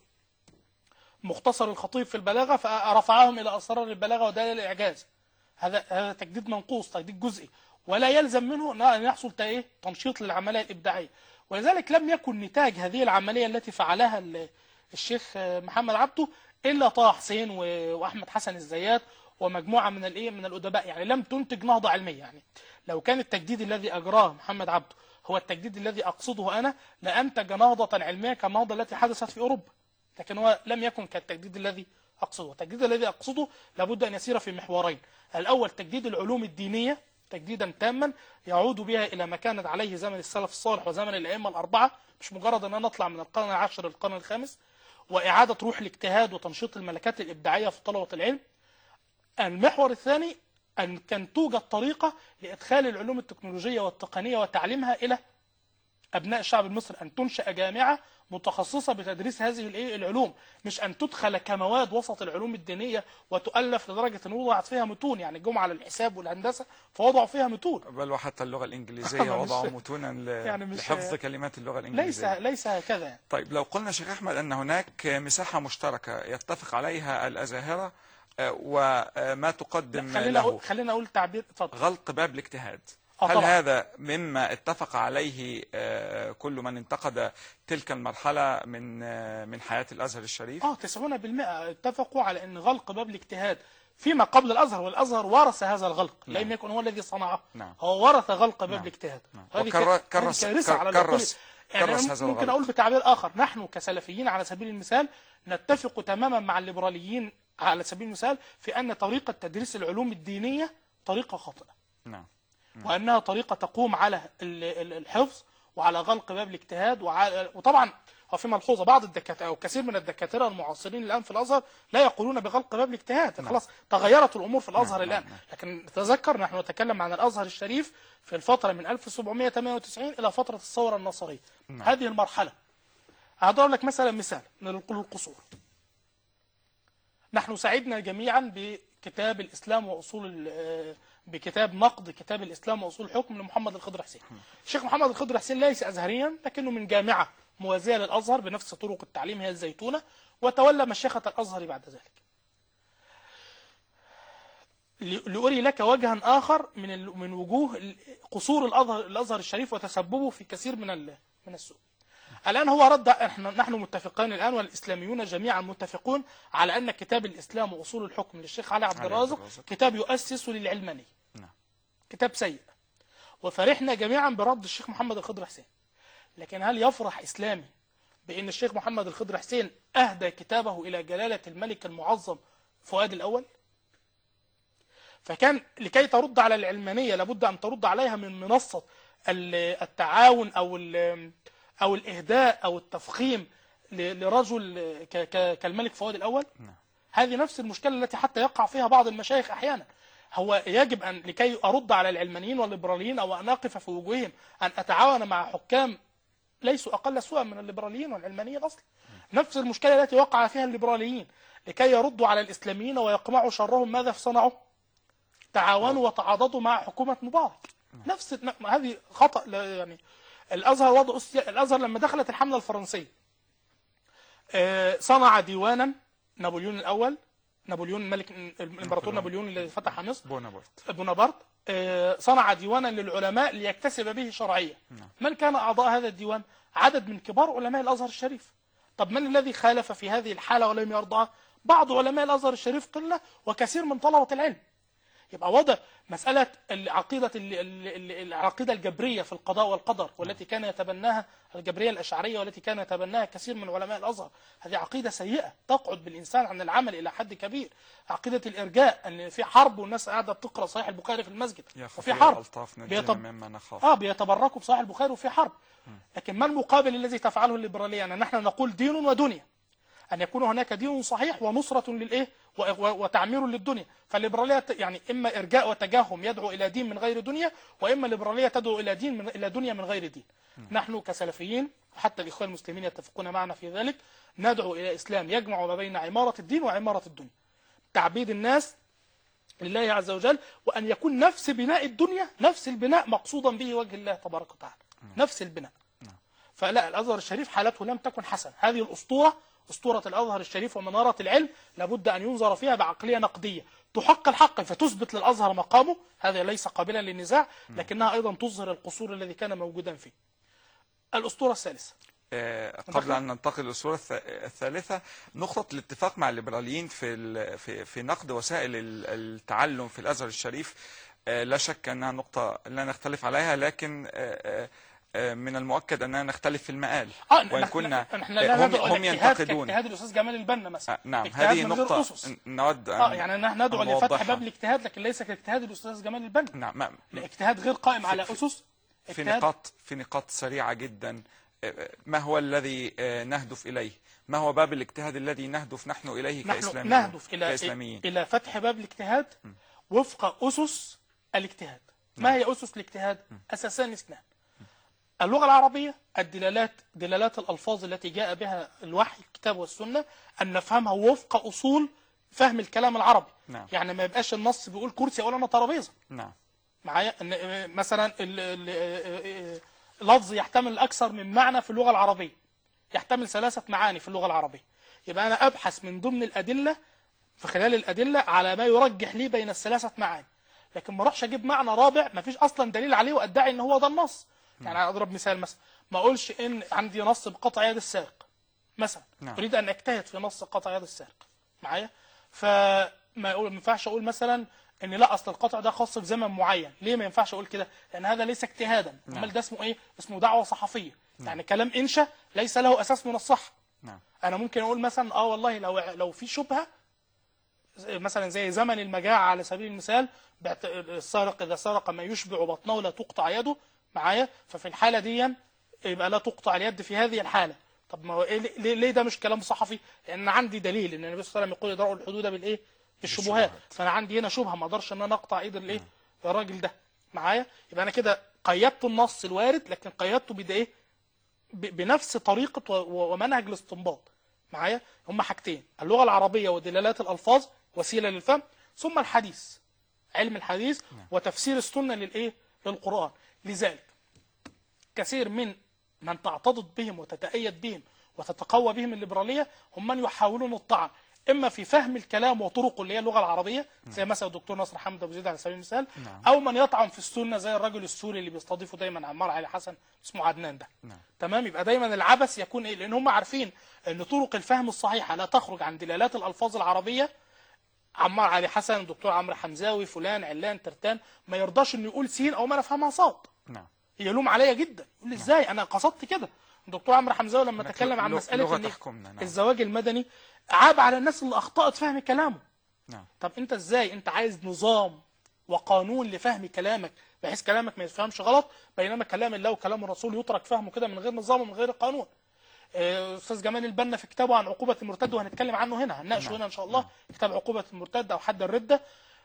مختصر الخطيب في البلاغة فرفعهم إلى أسرار البلاغة ودلائل الإعجاز. هذا هذا تجديد منقوص، تجديد جزئي، ولا يلزم منه أن يحصل إيه؟ تنشيط للعملية الإبداعية. ولذلك لم يكن نتاج هذه العملية التي فعلها الشيخ محمد عبده إلا طه حسين وأحمد حسن الزيات ومجموعة من الإيه؟ من الأدباء. يعني لم تنتج نهضة علمية. يعني لو كان التجديد الذي أجراه محمد عبده هو التجديد الذي أقصده أنا، لأنتج نهضة علمية كالنهضة التي حدثت في أوروبا. لكن هو لم يكن كالتجديد الذي أقصده. التجديد الذي أقصده لابد أن يسير في محورين. الأول تجديد العلوم الدينية تجديدا تاما يعود بها إلى ما كانت عليه زمن السلف الصالح وزمن الأئمة الأربعة، مش مجرد أن نطلع من القرن العاشر للقرن الخامس، وإعادة روح الاجتهاد وتنشيط الملكات الإبداعية في طلبة العلم. المحور الثاني أن كان توجد طريقة لإدخال العلوم التكنولوجية والتقنية وتعليمها إلى أبناء الشعب المصري، أن تنشأ جامعة متخصصة بتدريس هذه العلوم، مش أن تدخل كمواد وسط العلوم الدينية وتؤلف لدرجة أن وضعت فيها متون. يعني جم على الحساب والهندسة فوضعوا فيها متون، بل وحتى اللغة الإنجليزية وضعوا متونا يعني لحفظ كلمات اللغة الإنجليزية. ليس ليس هكذا يعني. طيب لو قلنا شيخ أحمد أن هناك مساحة مشتركة يتفق عليها الأزاهرة وما تقدم خلينا له أقول خلينا أقول تعبير اتفضل. غلق باب الاجتهاد، هل طبعا. هذا مما اتفق عليه كل من انتقد تلك المرحلة من من حياة الأزهر الشريف؟ اه تسعين بالمئة اتفقوا على أن غلق باب الاجتهاد فيما قبل الأزهر، والأزهر ورث هذا الغلق. نعم. لم يكن هو الذي صنعه. نعم. هو ورث غلق باب نعم. الاجتهاد. نعم. وكرس كرس كرس يعني ممكن الغلق. أقول بتعبير آخر، نحن كسلفيين على سبيل المثال نتفق تماما مع الليبراليين على سبيل المثال في أن طريقة تدريس العلوم الدينية طريقة خاطئة. نعم. وأنها طريقة تقوم على الحفظ وعلى غلق باب الاجتهاد. وطبعا هو في ملحوظة، بعض الدكاترة أو كثير من الدكاترة المعاصرين الآن في الأزهر لا يقولون بغلق باب الاجتهاد. نعم. خلاص تغيرت الأمور في الأزهر. نعم. الآن. نعم. لكن تذكر نحن نتكلم عن الأزهر الشريف في الفترة من ألف وسبعمئة وثمانية وتسعين إلى فترة الثورة الناصرية. نعم. هذه المرحلة هضرب لك مثلا مثال من القصور. نحن سعدنا جميعا بكتاب الإسلام وأصول بكتاب نقد كتاب الإسلام وأصول الحكم لمحمد الخضر حسين. الشيخ محمد الخضر حسين ليس أزهريا، لكنه من جامعة موازية للأزهر بنفس طرق التعليم هي الزيتونة، وتولى مشيخة الأزهر بعد ذلك. لأري لك وجها آخر من من وجوه قصور الأزهر الأزهر الشريف وتسببه في كثير من من السوء. الآن هو رد، نحن متفقين الآن والإسلاميون جميعا متفقون على أن كتاب الإسلام وأصول الحكم للشيخ علي عبد الرازق كتاب يؤسس للعلمانية. نعم. كتاب سيء، وفرحنا جميعا برد الشيخ محمد الخضر حسين. لكن هل يفرح إسلامي بأن الشيخ محمد الخضر حسين أهدى كتابه إلى جلالة الملك المعظم فؤاد الأول. فكان لكي ترد على العلمانية لابد أن ترد عليها من منصة التعاون أو أو الإهداء أو التفخيم لرجل كالملك فؤاد الأول. هذه نفس المشكلة التي حتى يقع فيها بعض المشايخ أحيانا. هو يجب أن لكي أرد على العلمانيين والليبراليين أو أن أقف في وجوههم أن أتعاون مع حكام ليسوا أقل سوءا من الليبراليين والعلمانيين أصلا. نفس المشكلة التي وقع فيها الليبراليين لكي يردوا على الإسلاميين ويقمعوا شرهم ماذا صنعوا؟ تعاونوا وتعاضدوا مع حكومة مبارك. نفس هذه خطأ. يعني الأزهر وضع الأزهر لما دخلت الحملة الفرنسية صنع ديوانا نابليون الأول، نابليون الملك الإمبراطور نابليون الذي فتح مصر، بونابرت بونابرت صنع ديوانا للعلماء ليكتسب به شرعية. من كان أعضاء هذا الديوان؟ عدد من كبار علماء الأزهر الشريف. طب من الذي خالف في هذه الحالة ولم يرضى؟ بعض علماء الأزهر الشريف قلة وكثير من طلبة العلم. يبقى وضع مسألة العقيدة العقيدة الجبرية في القضاء والقدر والتي كان يتبناها الجبرية الأشعرية والتي كان يتبناها كثير من علماء الأزهر، هذه عقيدة سيئة تقعد بالإنسان عن العمل إلى حد كبير. عقيدة الإرجاء أن في حرب والناس قاعدة تقرأ صحيح البخاري في المسجد وفي حرب بيتب... آه بيتبركوا بصحيح البخاري وفي حرب. لكن ما المقابل الذي تفعله الليبرالية؟ أن نحن نقول دين ودنيا، أن يكون هناك دين صحيح ونصرة للإيه وتعمير للدنيا. فالليبرالية يعني إما إرجاء وتجاهم يدعو إلى دين من غير دنيا، وإما الليبرالية تدعو إلى دين من إلى دنيا من غير دين. م. نحن كسلفيين حتى الإخوان المسلمين يتفقون معنا في ذلك، ندعو إلى إسلام يجمع ما بين عمارة الدين وعمارة الدنيا، تعبيد الناس لله عز وجل، وأن يكون نفس بناء الدنيا نفس البناء مقصودا به وجه الله تبارك وتعالى. م. نفس البناء. م. فلا الأزهر الشريف حالته لم تكن حسنة. هذه الأسطورة أسطورة الأزهر الشريف ومنارة العلم لابد أن ينظر فيها بعقلية نقدية تحق الحق فتثبت للأزهر مقامه، هذا ليس قابلا للنزاع، لكنها أيضا تظهر القصور الذي كان موجودا فيه. الأسطورة الثالثة. قبل أن ننتقل للأسطورة الثالثة، نقطة الاتفاق مع الليبراليين في في في نقد وسائل التعلم في الأزهر الشريف لا شك أنها نقطة لا نختلف عليها، لكن من المؤكد أننا نختلف في المآل. آه وإن كنا هم, هم ينتقدون اجتهاد الأستاذ جمال البنا مثلا. آه نعم، هذه نقطة نود أن آه يعني نحن ندعو لفتح باب الاجتهاد، لكن ليس كاجتهاد الأستاذ جمال البنا. نعم، الاجتهاد غير قائم على أسس. في نقاط في نقاط سريعة جدا. ما هو الذي نهدف إليه؟ ما هو باب الاجتهاد الذي نهدف نحن إليه كإسلاميين؟ نهدف إلى كإسلاميين. إلى فتح باب الاجتهاد وفق أسس الاجتهاد. ما هي أسس الاجتهاد؟ أساسان اثنان: اللغة العربية، الدلالات دلالات الألفاظ التي جاء بها الوحي الكتاب والسنة، أن نفهمها وفق أصول فهم الكلام العربي. نعم. يعني ما يبقاش النص بيقول كرسي أقول أنا ترابيزة. نعم. معايا مثلا لفظ يحتمل أكثر من معنى في اللغة العربية، يحتمل ثلاثة معاني في اللغة العربية، يبقى أنا أبحث من ضمن الأدلة في خلال الأدلة على ما يرجح لي بين الثلاثة معاني، لكن ما اروحش أجيب معنى رابع ما فيش أصلا دليل عليه وأدعي إن هو ده النص. يعني أضرب مثال مثلا، ما أقولش إن عندي نص بقطع يد السارق مثلا، نعم. أريد أن أجتهد في نص قطع يد السارق معايا، فما ما ينفعش أقول مثلا إن لا أصل القطع ده خاص بزمن معين. ليه ما ينفعش أقول كده؟ لأن هذا ليس اجتهادا، نعم. أمال ده اسمه إيه؟ اسمه دعوة صحفية. نعم. يعني كلام إنشا ليس له أساس من الصحة. نعم. أنا ممكن أقول مثلا آه والله لو لو في شبهة مثلا زي زمن المجاعة على سبيل المثال، السارق إذا سرق ما يشبع بطنه لا تقطع يده معايا، ففي الحالة دي يبقى لا تقطع اليد في هذه الحالة. طب ما هو إيه ليه, ليه ده مش كلام صحفي؟ لأن عندي دليل إن النبي صلى الله عليه وسلم يقول ادرأوا الحدود بالإيه؟ بالشبهات. فأنا عندي هنا شبهة ما أقدرش إن أنا أقطع إيد الإيه؟ الراجل ده معايا. يبقى أنا كده قيدت النص الوارد، لكن قيدته بده إيه؟ بنفس طريقة ومنهج الاستنباط معايا. هما حاجتين: اللغة العربية ودلالات الألفاظ وسيلة للفهم، ثم الحديث، علم الحديث وتفسير السنة للإيه؟ للقرآن. لذلك كثير من من تعتضد بهم وتتأيد بهم وتتقوى بهم الليبرالية هم من يحاولون الطعن إما في فهم الكلام وطرقه اللي هي اللغة العربية، زي مثلا الدكتور نصر حمد أبو زيد على سبيل المثال، أو من يطعن في السنة زي الرجل السوري اللي بيستضيفه دايما عمار علي حسن اسمه عدنان ده. تمام. يبقى دايما العبث يكون إيه؟ لأن هم عارفين أن طرق الفهم الصحيحة لا تخرج عن دلالات الألفاظ العربية. عمار علي حسن، الدكتور عمرو حمزاوي، فلان علان ترتان، ما يرضاش انه يقول سين او ما انا افهمها صاد. نعم. يلوم عليا جدا، يقول لي ازاي انا قصدت كده. الدكتور عمرو حمزاوي لما تكلم عن مساله نعم. الزواج المدني عاب على الناس اللي اخطات فهم كلامه. نعم. طب انت ازاي انت عايز نظام وقانون لفهم كلامك بحيث كلامك ما يفهمش غلط، بينما كلام الله وكلام الرسول يترك فهمه كده من غير نظام ومن غير قانون. استاذ جمال البنا في كتابه عن عقوبه المرتد، وهنتكلم عنه هنا هنناقشه نعم. هنا ان شاء الله، نعم. كتاب عقوبه المرتد او حد الرده،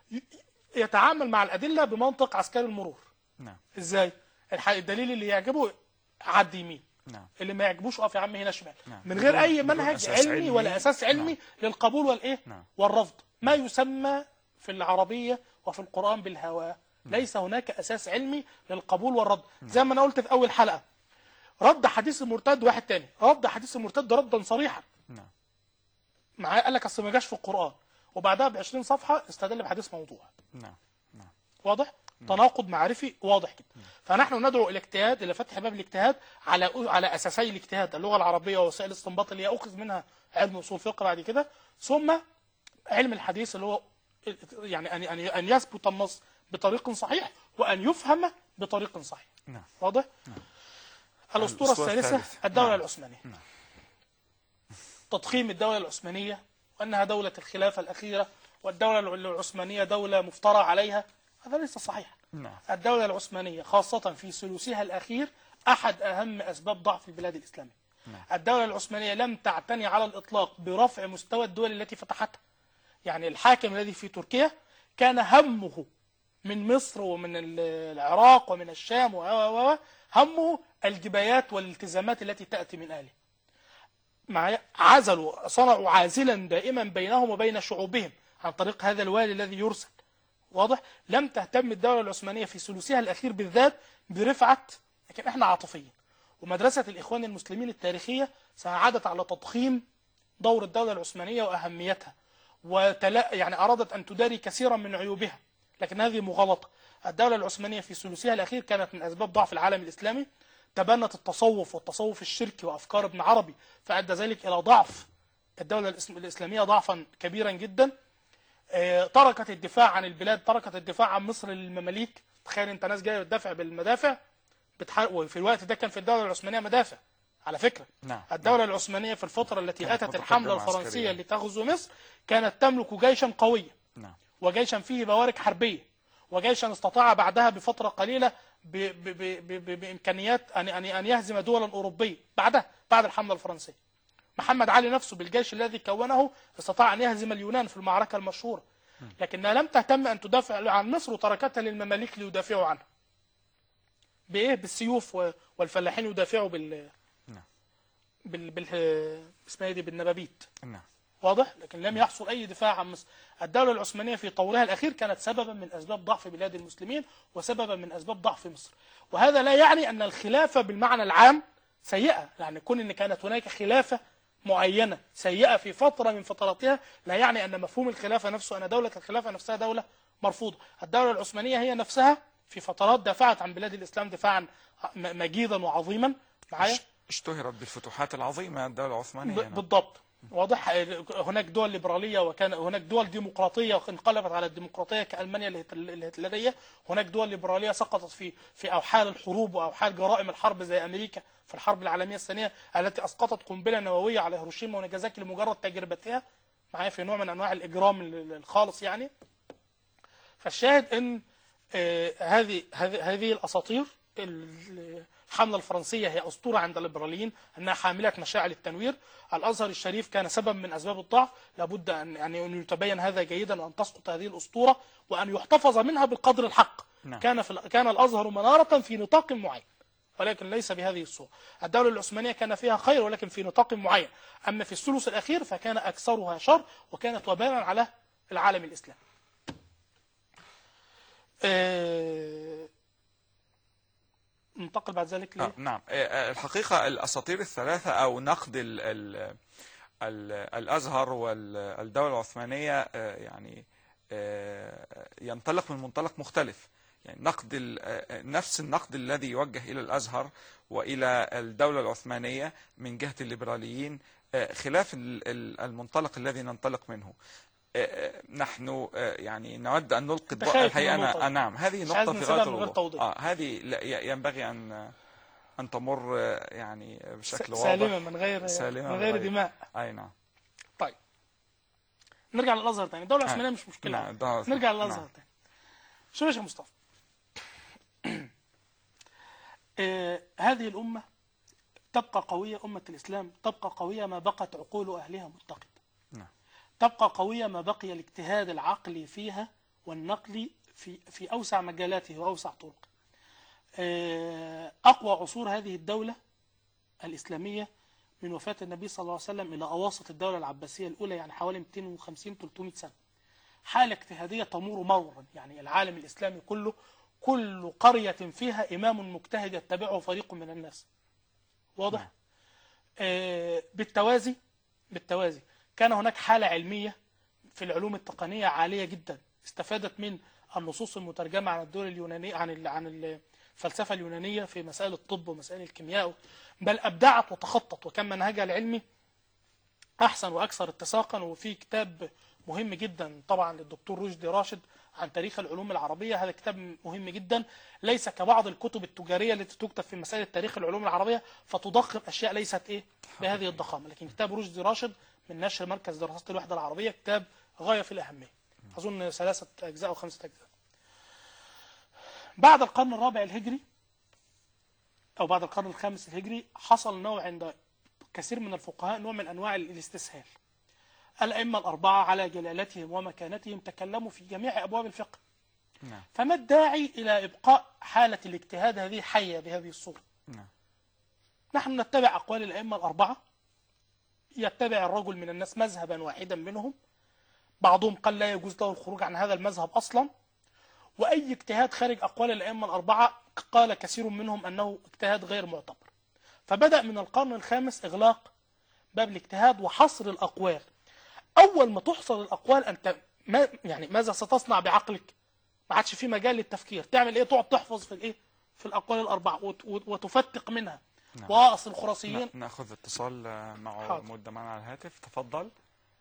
يتعامل مع الادله بمنطق عسكري المرور. نعم. ازاي؟ الدليل اللي يعجبه عدي يمين، نعم. اللي ما يعجبوش اقف يا عم هنا شمال. نعم. من غير اي بدون منهج أساس علمي علمي ولا اساس علمي نعم. للقبول والايه نعم. والرفض، ما يسمى في العربيه وفي القران بالهوى. ليس هناك اساس علمي للقبول والرد. زي ما انا قلت في اول حلقه، رد حديث المرتد واحد تاني رد حديث المرتد ردا صريحا. نعم. معاه قال لك اصل ما جاش في القران، وبعدها ب عشرين صفحه استدل بحديث موضوع. نعم. نعم. واضح؟ تناقض معرفي واضح جدا. فنحن ندعو الى اجتهاد، الى فتح باب الاجتهاد على على اساسي الاجتهاد، اللغه العربيه ووسائل الاستنباط اللي هي اخذ منها علم اصول فقه بعد كده، ثم علم الحديث اللي هو يعني ان ان ان يثبت النص بطريق صحيح وان يفهم بطريق صحيح. نعم. واضح؟ نعم. الاسطوره الثالثه الثالث. الدوله نعم. العثمانيه. نعم. تضخيم الدوله العثمانيه وانها دوله الخلافه الاخيره، والدوله العثمانيه دوله مفترى عليها، هذا ليس صحيح. نعم. الدولة العثمانية خاصة في ثلثها الأخير أحد أهم أسباب ضعف البلاد الإسلامية. نعم. الدولة العثمانية لم تعتني على الإطلاق برفع مستوى الدول التي فتحتها. يعني الحاكم الذي في تركيا كان همه من مصر ومن العراق ومن الشام و همه الجبايات والالتزامات التي تأتي من أهله. معايا عزلوا صنعوا عازلا دائما بينهم وبين شعوبهم عن طريق هذا الوالي الذي يرسل. واضح؟ لم تهتم الدولة العثمانية في ثلثها الأخير بالذات برفعة، لكن احنا عاطفيين. ومدرسة الإخوان المسلمين التاريخية ساعدت على تضخيم دور الدولة العثمانية وأهميتها، وتلا يعني أرادت أن تداري كثيرا من عيوبها، لكن هذه مغالطة. الدولة العثمانية في ثلثها الأخير كانت من أسباب ضعف العالم الإسلامي. تبنت التصوف والتصوف الشركي وأفكار ابن عربي، فأدى ذلك إلى ضعف الدولة الإسلامية ضعفا كبيرا جدا. تركت الدفاع عن البلاد، تركت الدفاع عن مصر للمماليك. تخيل انت ناس جايه بتدافع بالمدافع بتحارب، وفي الوقت ده كان في الدوله العثمانيه مدافع على فكره. نعم. الدوله العثمانيه في الفتره التي اتت الحمله الفرنسيه عسكرية. لتغزو مصر كانت تملك جيشا قويا. نعم. وجيشا فيه بوارق حربيه، وجيشا استطاع بعدها بفتره قليله ب ب ب ب بامكانيات ان ان ان يهزم دولا اوروبيه بعدها بعد الحمله الفرنسيه. محمد علي نفسه بالجيش الذي كونه استطاع ان يهزم اليونان في المعركه المشهوره، لكنها لم تهتم أن تدافع عن مصر وتركتها للمماليك ليدافعوا عنها. بإيه؟ بالسيوف والفلاحين يدافعوا بال نعم. بال بال اسمها دي بالنبابيت. نعم. واضح؟ لكن لم يحصل أي دفاع عن مصر. الدولة العثمانية في طورها الأخير كانت سببا من أسباب ضعف بلاد المسلمين وسببا من أسباب ضعف مصر. وهذا لا يعني أن الخلافة بالمعنى العام سيئة، يعني كون أن كانت هناك خلافة معينة سيئة في فترة من فتراتها لا يعني أن مفهوم الخلافة نفسه، أن دولة الخلافة نفسها دولة مرفوضة. الدولة العثمانية هي نفسها في فترات دافعت عن بلاد الإسلام دفاعا مجيدا وعظيما. معايا؟ اشتهرت بالفتوحات العظيمة الدولة العثمانية. نعم. بالضبط. واضح؟ هناك دول ليبرالية وكان هناك دول ديمقراطية انقلبت على الديمقراطية كألمانيا الهتلرية. هناك دول ليبرالية سقطت في في أوحال الحروب وأوحال جرائم الحرب زي أمريكا في الحرب العالمية الثانية التي أسقطت قنبلة نووية على هيروشيما وناجازاكي لمجرد تجربتها. معايا؟ في نوع من أنواع الإجرام الخالص يعني. فالشاهد أن هذه هذه هذه الأساطير. الحملة الفرنسية هي أسطورة عند الليبراليين أنها حاملة مشاعل التنوير. الأزهر الشريف كان سبب من أسباب الضعف. لابد أن يعني أن يتبين هذا جيدا وأن تسقط هذه الأسطورة وأن يحتفظ منها بالقدر الحق. نعم. كان في كان الأزهر منارة في نطاق معين، ولكن ليس بهذه الصورة. الدولة العثمانية كان فيها خير ولكن في نطاق معين. أما في الثلث الأخير فكان أكثرها شر وكانت وبالا على العالم الإسلامي. أه... ننتقل بعد ذلك ليه؟ آه نعم. الحقيقة الأساطير الثلاثة أو نقد ال ال ال الأزهر والدولة العثمانية يعني ينطلق من منطلق مختلف. يعني نقد نفس النقد الذي يوجه إلى الأزهر وإلى الدولة العثمانية من جهة الليبراليين خلاف المنطلق الذي ننطلق منه. نحن يعني نود أن نلقي الضوء الحقيقة أنا نعم هذه نقطة في غاية الوضوح. آه هذه ينبغي أن أن تمر يعني بشكل واضح سالمة من غير سالمة من غير دماء. أي نعم. طيب نرجع للازهر تاني. الدوله العثمانيه مش مشكله. نعم. ده... نرجع للازهر نعم. تاني. شوف يا شيخ مصطفى، آه هذه الامه تبقى قويه، امه الاسلام تبقى قويه ما بقت عقول اهلها متقده. نعم. تبقى قويه ما بقي الاجتهاد العقلي فيها والنقلي في في اوسع مجالاته واوسع طرقه. آه اقوى عصور هذه الدوله الاسلاميه من وفاة النبي صلى الله عليه وسلم إلى أواسط الدولة العباسية الأولى، يعني حوالي مئتين وخمسين ثلاثمئة سنة. حالة اجتهادية تمور مرا، يعني العالم الإسلامي كله كل قرية فيها إمام مجتهد يتبعه فريق من الناس. واضح؟ آه بالتوازي بالتوازي كان هناك حالة علمية في العلوم التقنية عالية جدا، استفادت من النصوص المترجمة عن الدول اليونانية، عن ال عن ال الفلسفة اليونانية في مسائل الطب ومسائل الكيمياء، بل أبدعت وتخطط، وكان منهجها العلمي أحسن وأكثر اتساقا. وفي كتاب مهم جدا طبعا للدكتور رشدي راشد عن تاريخ العلوم العربية، هذا كتاب مهم جدا، ليس كبعض الكتب التجارية التي تكتب في مسائل تاريخ العلوم العربية فتضخم أشياء ليست إيه بهذه الضخامة، لكن كتاب رشدي راشد من نشر مركز دراسات الوحدة العربية كتاب غاية في الأهمية، أظن ثلاثة أجزاء أو خمسة أجزاء. بعد القرن الرابع الهجري أو بعد القرن الخامس الهجري حصل نوع عند كثير من الفقهاء نوع من أنواع الاستسهال. الأئمة الأربعة على جلالتهم ومكانتهم تكلموا في جميع أبواب الفقه. نعم. فما الداعي إلى إبقاء حالة الاجتهاد هذه حية بهذه الصورة؟ نعم. نحن نتبع أقوال الأئمة الأربعة، يتبع الرجل من الناس مذهبا واحدا منهم، بعضهم قال لا يجوز له الخروج عن هذا المذهب أصلا، وأي اجتهاد خارج أقوال الأئمة الأربعة قال كثير منهم أنه اجتهاد غير معتبر. فبدأ من القرن الخامس إغلاق باب الاجتهاد وحصر الأقوال. أول ما تحصر الأقوال أنت ما يعني ماذا ستصنع بعقلك؟ ما عادش في مجال للتفكير، تعمل إيه؟ تقعد تحفظ في الإيه؟ في الأقوال الأربعة وتفتق منها. نعم. وأصل الخراسيين. نأخذ اتصال مع حاضر. مدة معنا على الهاتف، تفضل.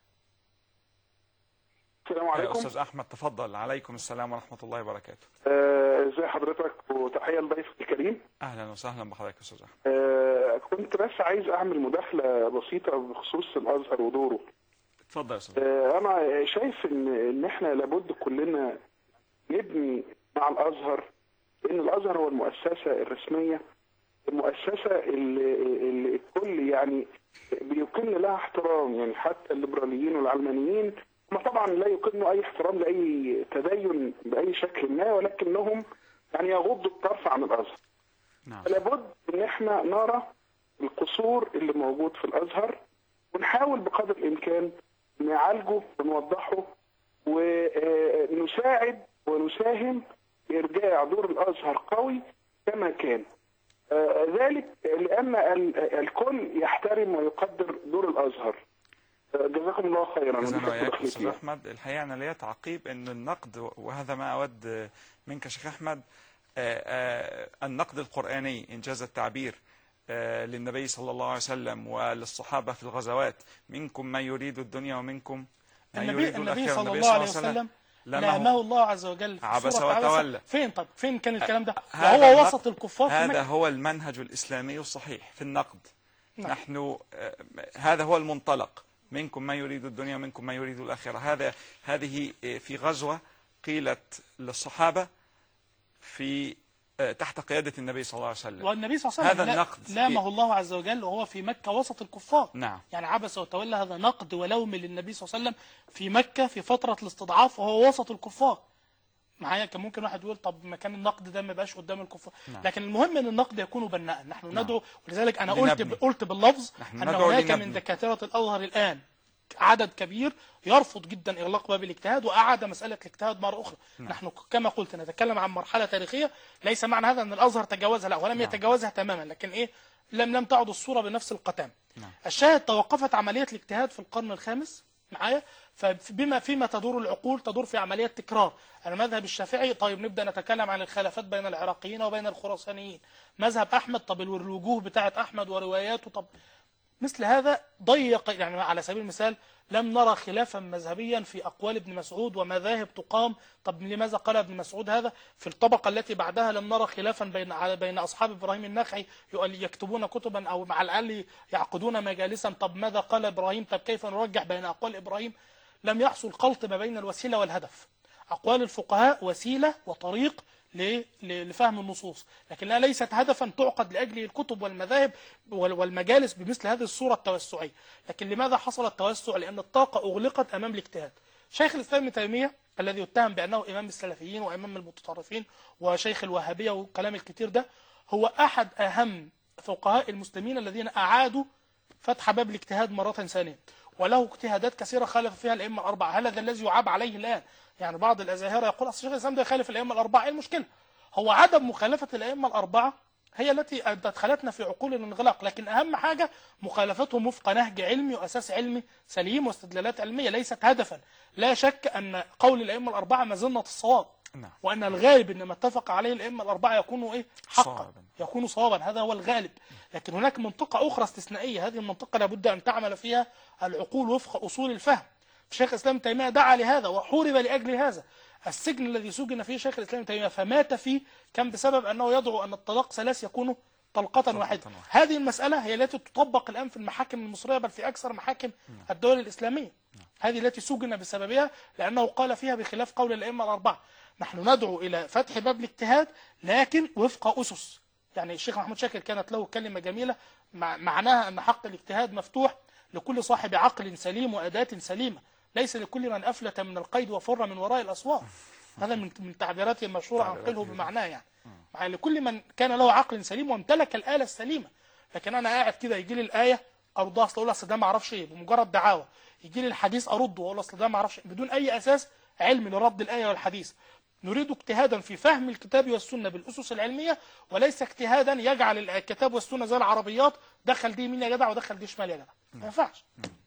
السلام عليكم. أستاذ أحمد تفضل. عليكم السلام ورحمة الله وبركاته. ازي آه حضرتك، وتحية لضيفك الكريم. أهلا وسهلا بحضرتك أستاذ أحمد. آه كنت بس عايز أعمل مداخلة بسيطة بخصوص الأزهر ودوره. اتفضل يا أستاذ. آه أنا شايف إن إن إحنا لابد كلنا نبني مع الأزهر، لأن الأزهر هو المؤسسة الرسمية، المؤسسة اللي, اللي الكل يعني بيكن لها احترام، يعني حتى الليبراليين والعلمانيين هم طبعا لا يكنوا اي احترام لاي تدين باي شكل ما، ولكنهم يعني يغضوا الطرف عن الازهر. نعم. لابد ان احنا نرى القصور اللي موجود في الازهر ونحاول بقدر الامكان نعالجه ونوضحه ونساعد ونساهم بارجاع دور الازهر قوي كما كان. ذلك لان الكل يحترم ويقدر دور الازهر. جزاكم الله خيرا. جزانا وإياك أستاذ أحمد. الحقيقة أنا ليا تعقيب أن النقد، وهذا ما أود منك شيخ أحمد، النقد القرآني إنجاز التعبير للنبي صلى الله عليه وسلم وللصحابة في الغزوات، منكم من يريد الدنيا ومنكم من يريد الآخرة. النبي صلى الله عليه وسلم لامه الله عز وجل في عبس وتولى. فين طب فين كان الكلام ده؟ وهو وسط الكفار. هذا هو المنهج الإسلامي الصحيح في النقد. نعم. نحن هذا هو المنطلق، منكم من يريد الدنيا ومنكم من يريد الآخرة. هذا هذه في غزوة قيلت للصحابة في تحت قيادة النبي صلى الله عليه وسلم، والنبي صلى الله عليه وسلم هذا النقد لامه الله عز وجل وهو في مكة وسط الكفار. نعم. يعني عبس وتولى هذا نقد ولوم للنبي صلى الله عليه وسلم في مكة في فترة الاستضعاف وهو وسط الكفار. معايا كان ممكن واحد يقول طب ما كان النقد ده ما يبقاش قدام الكفار. نعم. لكن المهم ان النقد يكون بناء. نحن نعم. ندعو، ولذلك انا قلت قلت باللفظ ان هناك من دكاترة الازهر الان عدد كبير يرفض جدا إغلاق باب الاجتهاد وأعاد مسألة الاجتهاد مرة أخرى. نعم. نحن كما قلت نتكلم عن مرحلة تاريخية، ليس معنى هذا أن الأزهر تجاوزها، لا، ولم نعم. يتجاوزها تماما، لكن إيه لم لم تعد الصورة بنفس القتام. نعم. الشاهد توقفت عملية الاجتهاد في القرن الخامس معايا، فبما فيما تدور العقول تدور في عملية تكرار. أنا مذهب الشافعي، طيب نبدأ نتكلم عن الخلافات بين العراقيين وبين الخراسانيين. مذهب أحمد، طب الوجوه بتاعة أحمد ورواياته، طب مثل هذا ضيق. يعني على سبيل المثال لم نرى خلافا مذهبيا في أقوال ابن مسعود ومذاهب تقام. طب لماذا قال ابن مسعود هذا؟ في الطبقة التي بعدها لم نرى خلافا بين بين أصحاب إبراهيم النخعي يكتبون كتبا أو مع الأقل يعقدون مجالسا. طب ماذا قال إبراهيم؟ طب كيف نرجح بين أقوال إبراهيم؟ لم يحصل خلط ما بين الوسيلة والهدف. أقوال الفقهاء وسيلة وطريق لفهم النصوص، لكنها ليست هدفا تعقد لأجله الكتب والمذاهب والمجالس بمثل هذه الصورة التوسعية. لكن لماذا حصل التوسع؟ لأن الطاقة أغلقت أمام الاجتهاد. شيخ الإسلام ابن تيمية الذي يتهم بأنه إمام السلفيين وإمام المتطرفين وشيخ الوهابية والكلام الكتير ده، هو أحد أهم فقهاء المسلمين الذين أعادوا فتح باب الاجتهاد مرة ثانية، وله اجتهادات كثيرة خالف فيها الأئمة الأربعة. هذا الذي يعاب عليه الآن. يعني بعض الأزاهرة يقول أصل شيخ الإسلام ده يخالف الأئمة الأربعة. إيه المشكلة؟ هو عدم مخالفة الأئمة الأربعة هي التي أدخلتنا في عقول الانغلاق، لكن أهم حاجة مخالفتهم وفق نهج علمي وأساس علمي سليم واستدلالات علمية، ليست هدفا. لا شك أن قول الأئمة الأربعة مظنة الصواب، وأن الغالب أن ما اتفق عليه الأئمة الأربعة يكون إيه؟ حقا، يكون صوابا. هذا هو الغالب. لكن هناك منطقة أخرى استثنائية، هذه المنطقة لابد أن تعمل فيها العقول وفق أصول الفهم. شيخ الإسلام ابن تيمية دعا لهذا وحورب لأجل هذا. السجن الذي سجن فيه شيخ الإسلام ابن تيمية فمات فيه كان بسبب أنه يدعو أن الطلاق ثلاث يكون طلقة واحدة. هذه المسألة هي التي تطبق الآن في المحاكم المصرية، بل في أكثر محاكم الدول الإسلامية. هذه التي سجن بسببها لأنه قال فيها بخلاف قول الأئمة الأربعة. نحن ندعو إلى فتح باب الاجتهاد لكن وفق أسس. يعني الشيخ محمود شاكر كانت له كلمة جميلة معناها أن حق الاجتهاد مفتوح لكل صاحب عقل سليم وأداة سليمة، ليس لكل من أفلت من القيد وفر من وراء الأسوار. هذا من تعبيراته المشهورة عن قله بمعناه. يعني يعني لكل من كان له عقل سليم وامتلك الآلة السليمة. لكن أنا قاعد كده يجي لي الآية أردها، أصل أقول أصل ده ما أعرفش إيه بمجرد دعاوى، يجي لي الحديث أرده وأقول أصل ده ما أعرفش بدون أي أساس علمي لرد الآية والحديث. نريد اجتهادا في فهم الكتاب والسنة بالأسس العلمية، وليس اجتهادا يجعل الكتاب والسنة زي العربيات، دخل دي يمين يا جدع ودخل دي شمال يا جدع. ما ينفعش.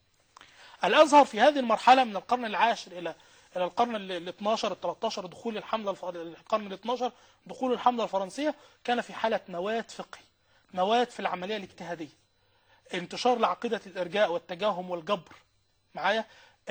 الأزهر في هذه المرحلة من القرن العاشر إلى إلى القرن ال اثناشر ال ثلاثة عشر دخول الحملة الف... القرن ال اثناشر دخول الحملة الفرنسية، كان في حالة مواد فقهي، مواد في العملية الاجتهادية، انتشار لعقيدة الإرجاء والتجاهم والجبر معايا،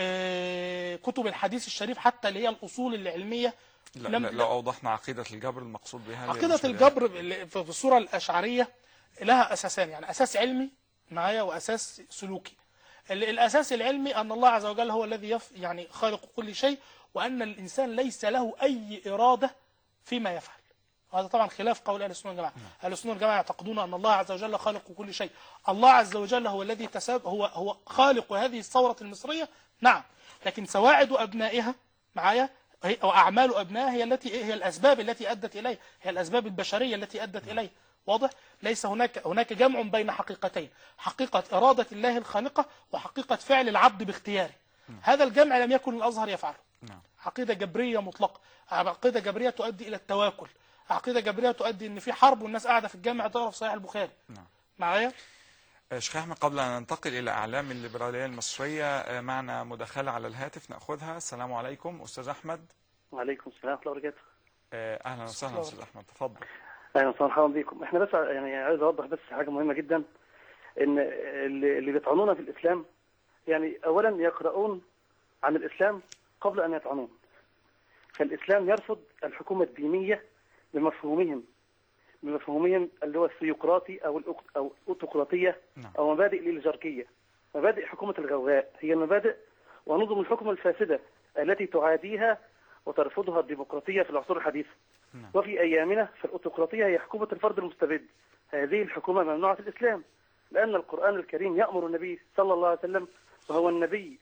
آه... كتب الحديث الشريف حتى اللي هي الأصول العلمية. لا لم... لو أوضحنا عقيدة الجبر المقصود بها، عقيدة الجبر في الصورة الأشعرية لها أساسان، يعني أساس علمي معايا وأساس سلوكي. الأساس العلمي أن الله عز وجل هو الذي يف يعني خالق كل شيء، وأن الإنسان ليس له أي إرادة فيما يفعل. وهذا طبعا خلاف قول أهل السنة والجماعة. أهل السنة والجماعة يعتقدون أن الله عز وجل خالق كل شيء. الله عز وجل هو الذي تساب هو هو خالق هذه الثورة المصرية، نعم، لكن سواعد أبنائها معايا أو أعمال أبنائها هي التي هي الأسباب التي أدت إليه، هي الأسباب البشرية التي أدت إليه. واضح؟ ليس هناك هناك جمع بين حقيقتين، حقيقة إرادة الله الخالقة وحقيقة فعل العبد باختياره. هذا الجمع لم يكن الأزهر يفعله. عقيدة جبرية مطلقة، عقيدة جبرية تؤدي إلى التواكل، عقيدة جبرية تؤدي إن في حرب والناس قاعدة في الجامع تقرأ في صحيح البخاري. معايا؟ شيخ أحمد، قبل أن ننتقل إلى أعلام الليبرالية المصرية معنا مداخلة على الهاتف نأخذها. السلام عليكم أستاذ أحمد. وعليكم السلام ورحمة الله وبركاته. أهلا وسهلا أستاذ أحمد، تفضل. اهلا وسهلا مرحبا بكم. احنا بس يعني عايز اوضح بس حاجه مهمه جدا، ان اللي, اللي بيطعنونا في الاسلام يعني اولا يقرؤون عن الاسلام قبل ان يطعنون. فالاسلام يرفض الحكومه الدينيه بمفهومهم بمفهومهم اللي هو السيقراطي او او الاوتقراطيه او مبادئ الاليجاركيه. مبادئ حكومه الغوغاء هي المبادئ ونظم الحكم الفاسده التي تعاديها وترفضها الديمقراطيه في العصور الحديثه. وفي أيامنا فالأوتقراطية هي حكومة الفرد المستبد. هذه الحكومة ممنوعة في الإسلام، لأن القرآن الكريم يأمر النبي صلى الله عليه وسلم، وهو النبي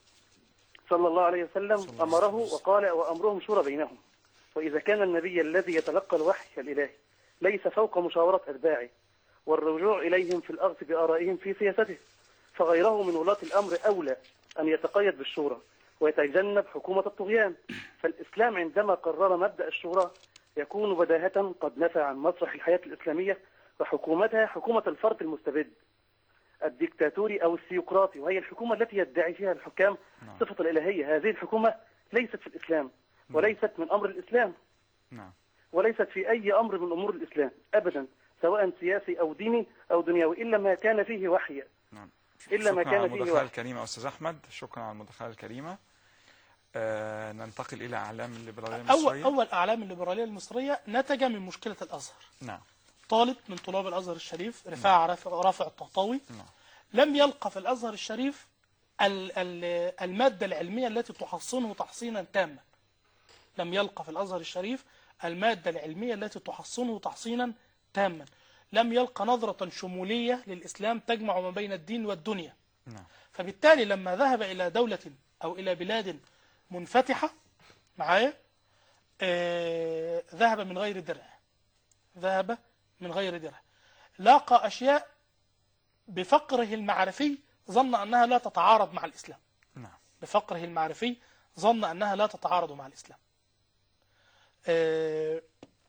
صلى الله عليه وسلم أمره وقال وأمرهم شورى بينهم. وإذا كان النبي الذي يتلقى الوحي الإلهي ليس فوق مشاورة أتباعه والرجوع إليهم في الأخذ بآرائهم في سياسته، فغيره من ولاة الأمر أولى أن يتقيد بالشورى ويتجنب حكومة الطغيان. فالإسلام عندما قرر مبدأ الشورى يكون بداهة قد نفى عن مسرح الحياة الإسلامية وحكومتها حكومة الفرد المستبد الديكتاتوري أو السيقراطي، وهي الحكومة التي يدعي فيها الحكام صفة الإلهية. هذه الحكومة ليست في الإسلام وليست من أمر الإسلام وليست في أي أمر من أمور الإسلام أبدا، سواء سياسي أو ديني أو دنيوي، إلا ما كان فيه وحي. إلا ما كان فيه وحي. شكرا على المداخلة الكريمة أستاذ أحمد، شكرا على المداخلة الكريمة. آه ننتقل إلى أعلام الليبرالية المصرية. أول, أول أعلام الليبرالية المصرية نتج من مشكلة الأزهر. نعم. طالب من طلاب الأزهر الشريف رفاعة رافع, رافع الطهطاوي، نعم. لم يلقى في الأزهر الشريف المادة العلمية التي تحصنه تحصينا تاما. لم يلقى في الأزهر الشريف المادة العلمية التي تحصنه تحصينا تاما. لم يلقى نظرة شمولية للإسلام تجمع ما بين الدين والدنيا. فبالتالي لما ذهب إلى دولة أو إلى بلاد منفتحة معايا آه ذهب من غير درع ذهب من غير درع لاقى أشياء بفقره المعرفي ظن أنها لا تتعارض مع الإسلام. نعم. بفقره المعرفي ظن أنها لا تتعارض مع الإسلام. آه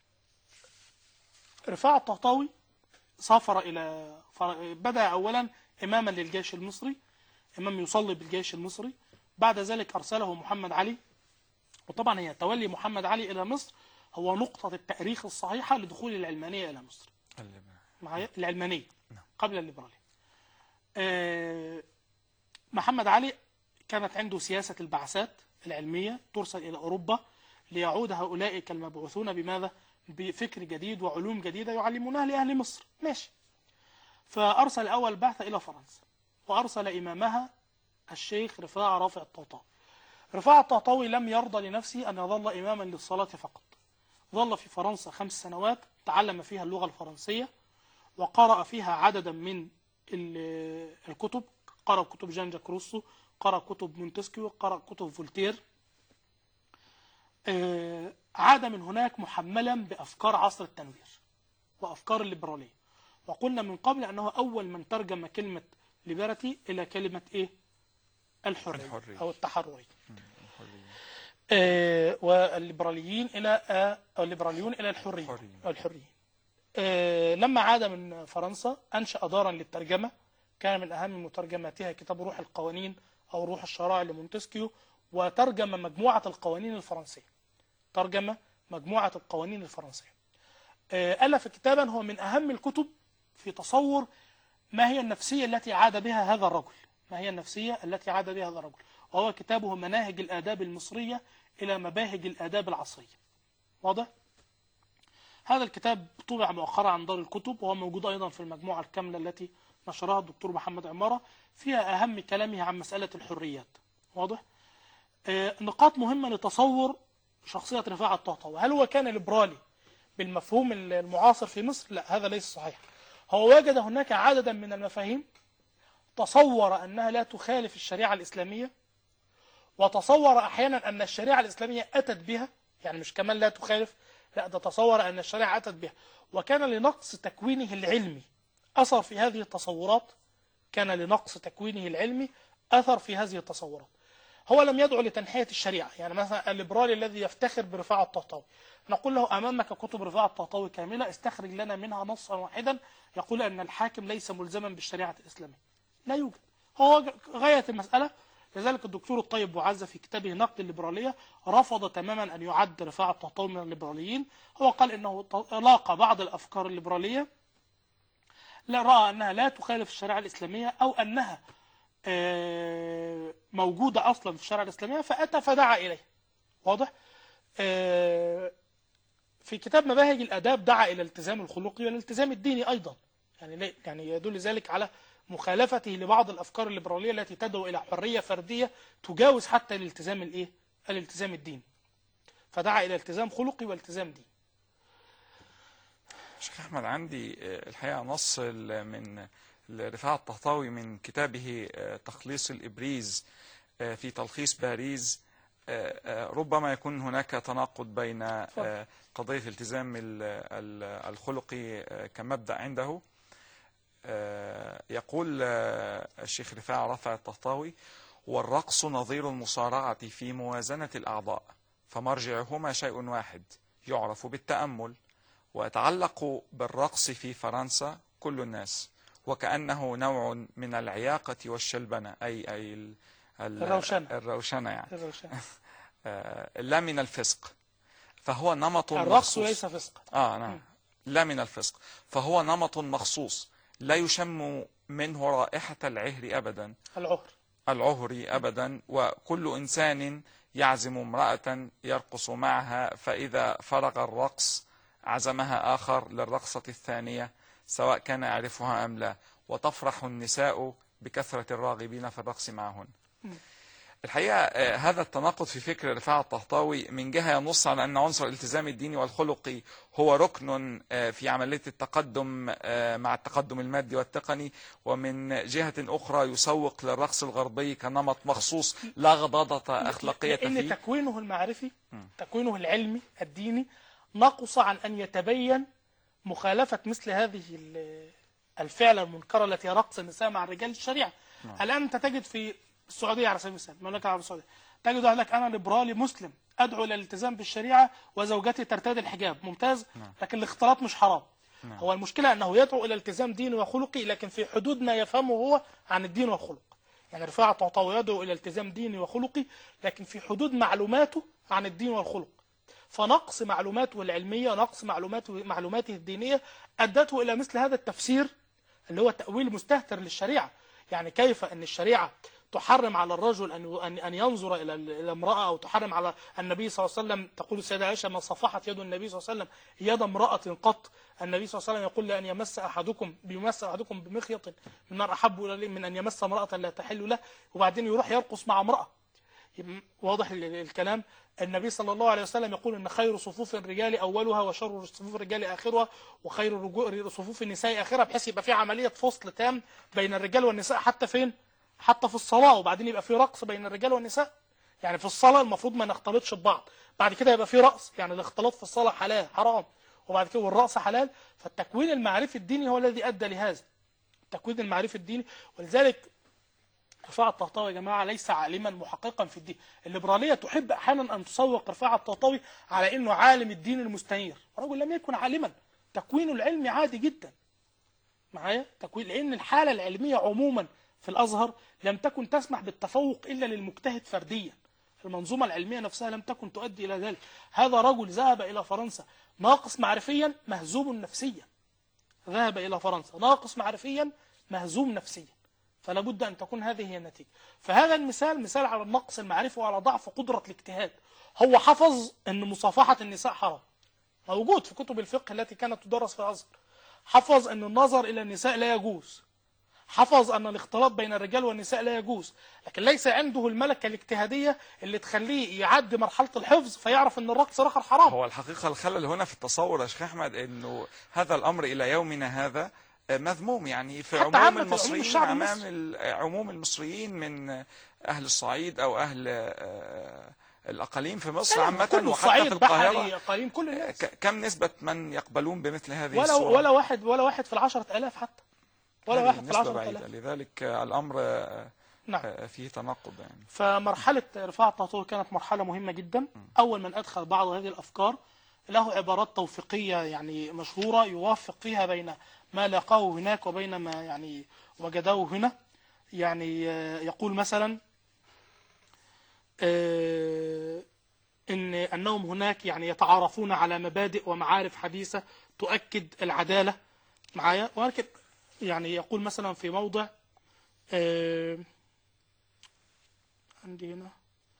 رفاعة الطهطاوي سافر إلى بدأ أولا إماما للجيش المصري، إمام يصلي بالجيش المصري. بعد ذلك أرسله محمد علي، وطبعا هي تولي محمد علي إلى مصر هو نقطة التأريخ الصحيحة لدخول العلمانية إلى مصر. معايا العلمانية قبل الليبرالية. أه محمد علي كانت عنده سياسة البعثات العلمية ترسل إلى أوروبا ليعود هؤلاء كالمبعوثون بماذا؟ بفكر جديد وعلوم جديدة يعلمونها لأهل مصر. ماشي. فأرسل أول بعثة إلى فرنسا وأرسل إمامها الشيخ رفاعة رافع الطهطاوي. رفاعة الطهطاوي لم يرضى لنفسه أن يظل إماما للصلاة فقط. ظل في فرنسا خمس سنوات تعلم فيها اللغة الفرنسية وقرأ فيها عددا من الكتب. قرأ كتب جان جاك روسو، قرأ كتب مونتسكيو، قرأ كتب فولتير. عاد من هناك محملا بأفكار عصر التنوير وأفكار الليبرالية. وقلنا من قبل أنه أول من ترجم كلمة ليبرتي إلى كلمة إيه؟ الحرية, الحرية. أو التحررية. آه والليبراليين إلى آه الليبراليون إلى الحرية. الحرية. آه لما عاد من فرنسا أنشأ دارا للترجمة كان من أهم مترجماتها كتاب روح القوانين أو روح الشرائع لمونتسكيو، وترجم مجموعة القوانين الفرنسية. ترجم مجموعة القوانين الفرنسية. آه ألف كتابا هو من أهم الكتب في تصور ما هي النفسية التي عاد بها هذا الرجل. ما هي النفسية التي عاد بها هذا الرجل؟ وهو كتابه مناهج الآداب المصرية إلى مباهج الآداب العصرية. واضح؟ هذا الكتاب طبع مؤخرا عن دار الكتب وهو موجود أيضا في المجموعة الكاملة التي نشرها الدكتور محمد عمارة، فيها أهم كلامه عن مسألة الحريات. واضح؟ آه نقاط مهمة لتصور شخصية رفاعة الطهطاوي. هل هو كان ليبرالي بالمفهوم المعاصر في مصر؟ لا، هذا ليس صحيح. هو وجد هناك عددا من المفاهيم تصور أنها لا تخالف الشريعة الإسلامية، وتصور أحيانا أن الشريعة الإسلامية أتت بها، يعني مش كمان لا تخالف، لا ده تصور أن الشريعة أتت بها، وكان لنقص تكوينه العلمي أثر في هذه التصورات. كان لنقص تكوينه العلمي أثر في هذه التصورات. هو لم يدعو لتنحية الشريعة. يعني مثلا الليبرالي الذي يفتخر برفاعة الطهطاوي نقول له أمامك كتب رفاعة الطهطاوي كاملة، استخرج لنا منها نصا واحدا يقول أن الحاكم ليس ملزما بالشريعة الإسلامية. لا يوجد. هو غاية المسألة. لذلك الدكتور الطيب بوعزة في كتابه نقد الليبرالية رفض تماما أن يعد رفاعة الطهطاوي من الليبراليين. هو قال إنه لاقى بعض الأفكار الليبرالية لا رأى أنها لا تخالف الشريعة الإسلامية أو أنها موجودة أصلا في الشريعة الإسلامية فأتى فدعا إليه. واضح؟ في كتاب مباهج الآداب دعا إلى الالتزام الخلقي والالتزام الديني أيضا. يعني يعني يدل ذلك على مخالفته لبعض الأفكار الليبرالية التي تدعو إلى حرية فردية تجاوز حتى الالتزام الإيه؟ الالتزام الديني. فدعا إلى التزام خلقي والتزام ديني. شيخ أحمد، عندي الحقيقة نص من رفاعة الطهطاوي من كتابه تخليص الإبريز في تلخيص باريس. ربما يكون هناك تناقض بين قضية الالتزام الخلقي كمبدأ عنده. يقول الشيخ رفاعة رافع الطهطاوي: والرقص نظير المصارعة في موازنة الأعضاء، فمرجعهما شيء واحد يعرف بالتأمل، ويتعلق بالرقص في فرنسا كل الناس، وكأنه نوع من العياقة والشلبنة، أي أي الروشنة الروشنة يعني الروشنة. لا من الفسق، فهو نمط الرقص مخصوص. ليس فسق. آه نعم. لا من الفسق، فهو نمط مخصوص لا يشم منه رائحة العهر أبدا العهر العهر أبدا. وكل إنسان يعزم امرأة يرقص معها، فإذا فرغ الرقص عزمها آخر للرقصة الثانية سواء كان يعرفها أم لا. وتفرح النساء بكثرة الراغبين في الرقص معهن. الحقيقة آه، هذا التناقض في فكر رفاعة الطهطاوي من جهة ينص على أن عنصر الالتزام الديني والخلقي هو ركن آه، في عملية التقدم آه، مع التقدم المادي والتقني، ومن جهة أخرى يسوق للرقص الغربي كنمط مخصوص لا غضاضة أخلاقية لأن فيه. تكوينه المعرفي، تكوينه العلمي الديني نقص عن أن يتبين مخالفة مثل هذه ال- الفعلة المنكرة التي هي رقص النساء مع الرجال الشريعة. الآن أنت تجد في السعودية على سبيل المثال، المملكة العربية السعودية، تجد واحد لك أنا ليبرالي مسلم أدعو إلى الالتزام بالشريعة وزوجتي ترتدي الحجاب، ممتاز، لكن الاختلاط مش حرام. هو المشكلة أنه يدعو إلى التزام ديني وخلقي لكن في حدود ما يفهمه هو عن الدين والخلق. يعني رفاعة الطهطاوي يدعو إلى التزام ديني وخلقي لكن في حدود معلوماته عن الدين والخلق، فنقص معلوماته العلمية، نقص معلوماته معلوماته الدينية أدته إلى مثل هذا التفسير اللي هو تأويل مستهتر للشريعة. يعني كيف أن الشريعة تحرم على الرجل أن أن ينظر إلى إلى امرأة، أو تحرم على النبي صلى الله عليه وسلم، تقول السيدة عائشة ما صفحت يد النبي صلى الله عليه وسلم يد امرأة قط. النبي صلى الله عليه وسلم يقول لأن يمس أحدكم بيمس أحدكم بمخيط من نار أحب إليه من أن يمس امرأة لا تحل له، وبعدين يروح يرقص مع امرأة. واضح الكلام. النبي صلى الله عليه وسلم يقول ان خير صفوف الرجال اولها وشر صفوف الرجال اخرها وخير صفوف النساء اخرها، بحيث يبقى في عمليه فصل تام بين الرجال والنساء حتى فين؟ حتى في الصلاه، وبعدين يبقى في رقص بين الرجال والنساء. يعني في الصلاه المفروض ما نختلطش ببعض، بعد كده يبقى في رقص، يعني الاختلاط في الصلاه حلال حرام، وبعد كده والرقص حلال. فالتكوين المعرفي الديني هو الذي ادى لهذا التكوين المعرفي الديني. ولذلك رفاعة الطهطاوي يا جماعة ليس عالما محققا في الدين. الليبرالية تحب أحيانا أن تسوق رفاعة الطهطاوي على أنه عالم الدين المستنير، رجل لم يكن عالما، تكوينه العلمي عادي جدا معايا، تكوين، لأن الحالة العلمية عموما في الأزهر لم تكن تسمح بالتفوق إلا للمجتهد فرديا، المنظومة العلمية نفسها لم تكن تؤدي إلى ذلك. هذا رجل ذهب إلى فرنسا ناقص معرفيا مهزوم نفسيا، ذهب إلى فرنسا ناقص معرفيا مهزوم نفسيا، فلا بد أن تكون هذه هي النتيجة. فهذا المثال مثال على النقص المعرفي وعلى ضعف قدرة الاجتهاد. هو حفظ أن مصافحة النساء حرام، موجود في كتب الفقه التي كانت تدرس في الأزهر، حفظ أن النظر إلى النساء لا يجوز، حفظ أن الاختلاط بين الرجال والنساء لا يجوز، لكن ليس عنده الملكة الاجتهادية اللي تخليه يعدي مرحلة الحفظ فيعرف أن الرقص رخر حرام. هو الحقيقة الخلل هنا في التصور يا شيخ أحمد أنه هذا الأمر إلى يومنا هذا مذموم، يعني في عموم المصريين، أمام عموم المصريين من أهل الصعيد أو أهل الأقاليم في مصر عامة وحتى في القاهرة. كل الناس. كم نسبة من يقبلون بمثل هذه ولا الصورة؟ ولا واحد ولا واحد في العشرة آلاف حتى، ولا واحد في العشرة آلاف. لذلك الأمر نعم. فيه تناقض يعني. فمرحلة رفاعة الطهطاوي كانت مرحلة مهمة جدا. أول من أدخل بعض هذه الأفكار له عبارات توفيقية يعني مشهورة يوافق فيها بين ما لاقاه هناك وبين ما يعني وجده هنا. يعني يقول مثلا إن أنهم هناك يعني يتعارفون على مبادئ ومعارف حديثة تؤكد العدالة معايا. ولكن يعني يقول مثلا في موضع عندي هنا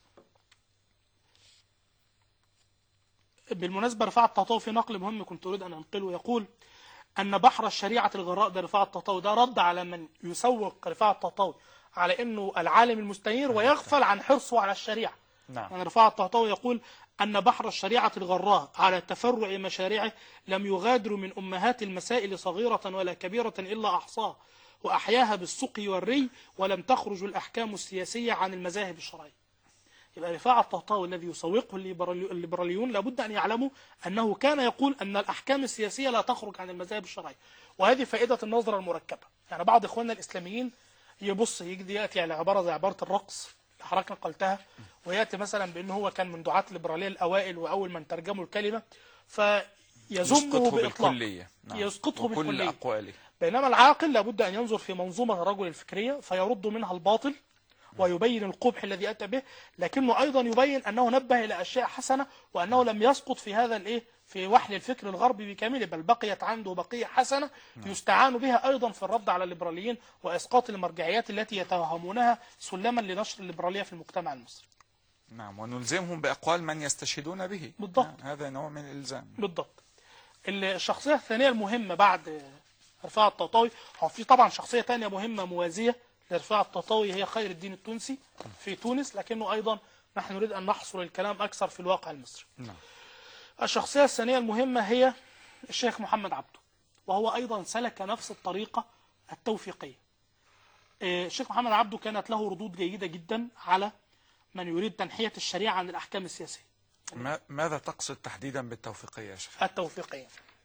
بالمناسبة رفاعة الطهطاوي في نقل مهم كنت أريد أن أنقله، يقول أن بحر الشريعة الغراء ده رفاعة الطهطاوي، ده رد على من يسوق رفاعة الطهطاوي على أنه العالم المستنير ويغفل عن حرصه على الشريعة. نعم. يعني رفاعة الطهطاوي يقول أن بحر الشريعة الغراء على تفرع مشاريعه لم يغادر من أمهات المسائل صغيرة ولا كبيرة إلا أحصاها وأحياها بالسقي والري، ولم تخرج الأحكام السياسية عن المذاهب الشرعية. يبقى رفاعة الطهطاوي الذي يسوقه الليبراليون لابد أن يعلموا أنه كان يقول أن الأحكام السياسية لا تخرج عن المذاهب الشرعية، وهذه فائدة النظرة المركبة. يعني بعض إخواننا الإسلاميين يبص يجي يأتي على عبارة زي عبارة الرقص اللي حضرتك نقلتها، ويأتي مثلا بأنه هو كان من دعاة الليبرالية الأوائل وأول من ترجموا الكلمة، فيزمه بإطلاق، نعم. يسقطه بالكلية. أقواله. بينما العاقل لابد أن ينظر في منظومة الرجل الفكرية فيرد منها الباطل ويبين القبح الذي أتى به، لكنه أيضا يبين أنه نبه إلى أشياء حسنة وأنه لم يسقط في هذا الإيه في وحل الفكر الغربي بكامله، بل بقيت عنده بقية حسنة يستعان بها أيضا في الرد على الليبراليين وإسقاط المرجعيات التي يتوهمونها سلما لنشر الليبرالية في المجتمع المصري. نعم، ونلزمهم بأقوال من يستشهدون به. بالضبط. نعم. هذا نوع من الإلزام. بالضبط. الشخصية الثانية المهمة بعد رفاعة الطهطاوي، هو في طبعا شخصية ثانية مهمة موازية لرفاعة التطاوي هي خير الدين التونسي في تونس، لكنه أيضا نحن نريد أن نحصر الكلام أكثر في الواقع المصري. نعم. الشخصية الثانية المهمة هي الشيخ محمد عبده، وهو أيضا سلك نفس الطريقة التوفيقية. الشيخ محمد عبده كانت له ردود جيدة جدا على من يريد تنحية الشريعة عن الأحكام السياسية. ما ماذا تقصد تحديدا بالتوفيقية يا شيخ؟ التوفيقية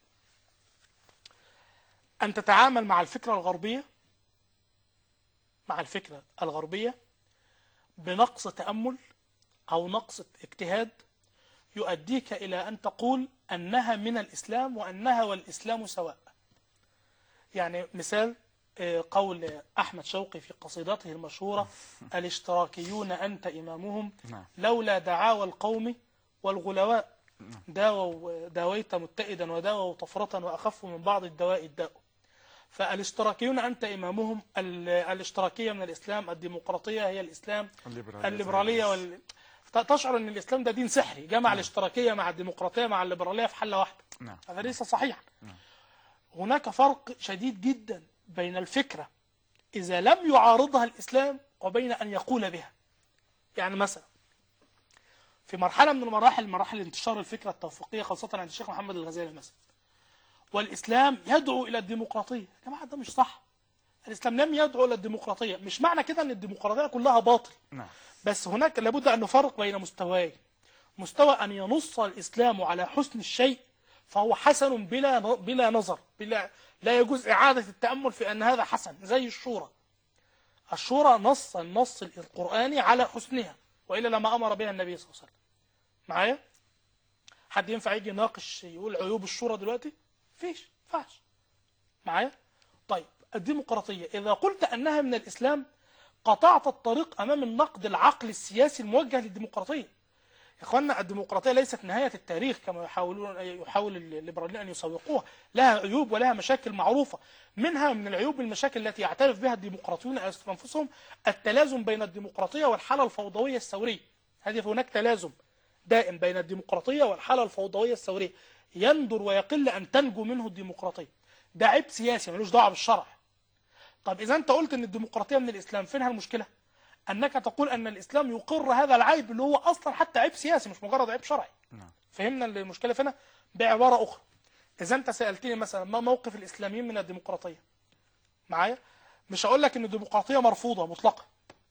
أن تتعامل مع الفكرة الغربية مع الفكرة الغربية بنقص تأمل أو نقص اجتهاد يؤديك إلى أن تقول أنها من الإسلام وأنها والإسلام سواء. يعني مثال قول أحمد شوقي في قصيدته المشهورة: الاشتراكيون أنت إمامهم لولا دعاوى القوم والغلواء، داووا داويت متئدا وداووا طفرة وأخف من بعض الدواء الداء. فالاشتراكيون أنت إمامهم، الاشتراكية من الإسلام، الديمقراطية هي الإسلام، الليبرالية وال... تشعر أن الإسلام ده دين سحري جمع الاشتراكية مع الديمقراطية مع الليبرالية في حلة واحدة. هذا ليس صحيحا. هناك فرق شديد جدا بين الفكرة إذا لم يعارضها الإسلام وبين أن يقول بها. يعني مثلا في مرحلة من المراحل مراحل انتشار الفكرة التوفيقية خاصة عند الشيخ محمد الغزالي مثلا، والإسلام يدعو إلى الديمقراطية. يا جماعة ده مش صح. الإسلام لم يدعو إلى الديمقراطية. مش معنى كده أن الديمقراطية كلها باطل، بس هناك لابد أن نفرق بين مستويين. مستوى أن ينص الإسلام على حسن الشيء فهو حسن بلا بلا نظر، بلا لا يجوز إعادة التأمل في أن هذا حسن. زي الشورى، الشورى نص النص القرآني على حسنها، وإلا لما أمر بها النبي صلى الله عليه وسلم. معايا؟ حد ينفع يجي يناقش يقول عيوب الشورى دلوقتي؟ فيش فاش. معايا؟ طيب الديمقراطية إذا قلت أنها من الإسلام قطعت الطريق أمام النقد العقل السياسي الموجه للديمقراطية. يا إخواننا الديمقراطية ليست نهاية التاريخ كما يحاولون يحاول الليبراليين أن يسوقوها. لها عيوب ولها مشاكل معروفة. منها من العيوب المشاكل التي يعترف بها الديمقراطيون أنفسهم التلازم بين الديمقراطية والحالة الفوضوية الثورية. هذه هناك تلازم دائم بين الديمقراطية والحالة الفوضوية الثورية، يندر ويقل أن تنجو منه الديمقراطية. ده عيب سياسي ملوش دعوة بالشرع. طب إذا أنت قلت أن الديمقراطية من الإسلام، فينها المشكلة؟ أنك تقول أن الإسلام يقر هذا العيب اللي هو أصلا حتى عيب سياسي مش مجرد عيب شرعي. فهمنا المشكلة فينا؟ بعبارة أخرى، إذا أنت سألتني مثلا ما موقف الإسلاميين من الديمقراطية، معايا؟ مش هقول لك أن الديمقراطية مرفوضة مطلقا،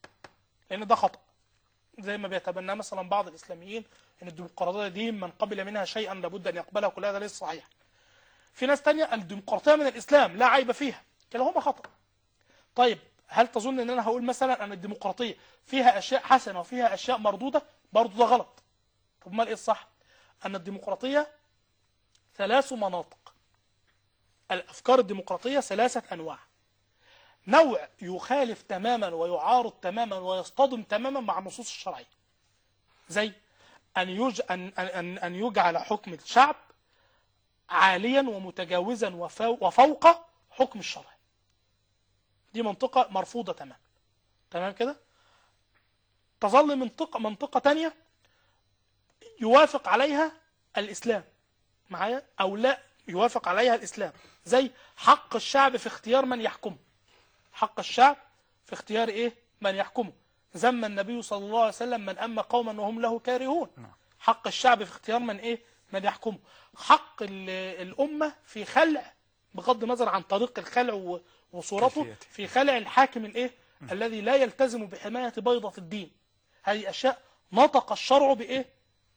لأن ده خطأ. زي ما بيتبنى مثلا بعض الإسلاميين أن الديمقراطية دي من قبل منها شيئا لابد أن يقبلها، كل هذا ليس صحيح. في ناس تانية الديمقراطية من الإسلام لا عيب فيها، كلاهما خطأ. طيب هل تظن ان انا هقول مثلا ان الديمقراطيه فيها اشياء حسنه وفيها اشياء مردوده؟ برضه ده غلط. طب ما ايه الصح؟ ان الديمقراطيه ثلاث مناطق. الافكار الديمقراطيه ثلاثه انواع. نوع يخالف تماما ويعارض تماما ويصطدم تماما مع النصوص الشرعيه، زي ان يج... ان ان ان يجعل حكم الشعب عاليا ومتجاوزا وفو... وفوق حكم الشرع. دي منطقة مرفوضة تمام. تمام كده؟ تظل منطقة منطقة تانية يوافق عليها الإسلام، معايا؟ أو لا يوافق عليها الإسلام، زي حق الشعب في اختيار من يحكمه. حق الشعب في اختيار إيه؟ من يحكمه. ذم النبي صلى الله عليه وسلم من أما قوما وهم له كارهون. حق الشعب في اختيار من إيه؟ من يحكمه. حق الأمة في خلع، بغض النظر عن طريق الخلع وصورته، في خلع الحاكم الايه الذي لا يلتزم بحماية بيضة الدين. هذه أشياء نطق الشرع بإيه؟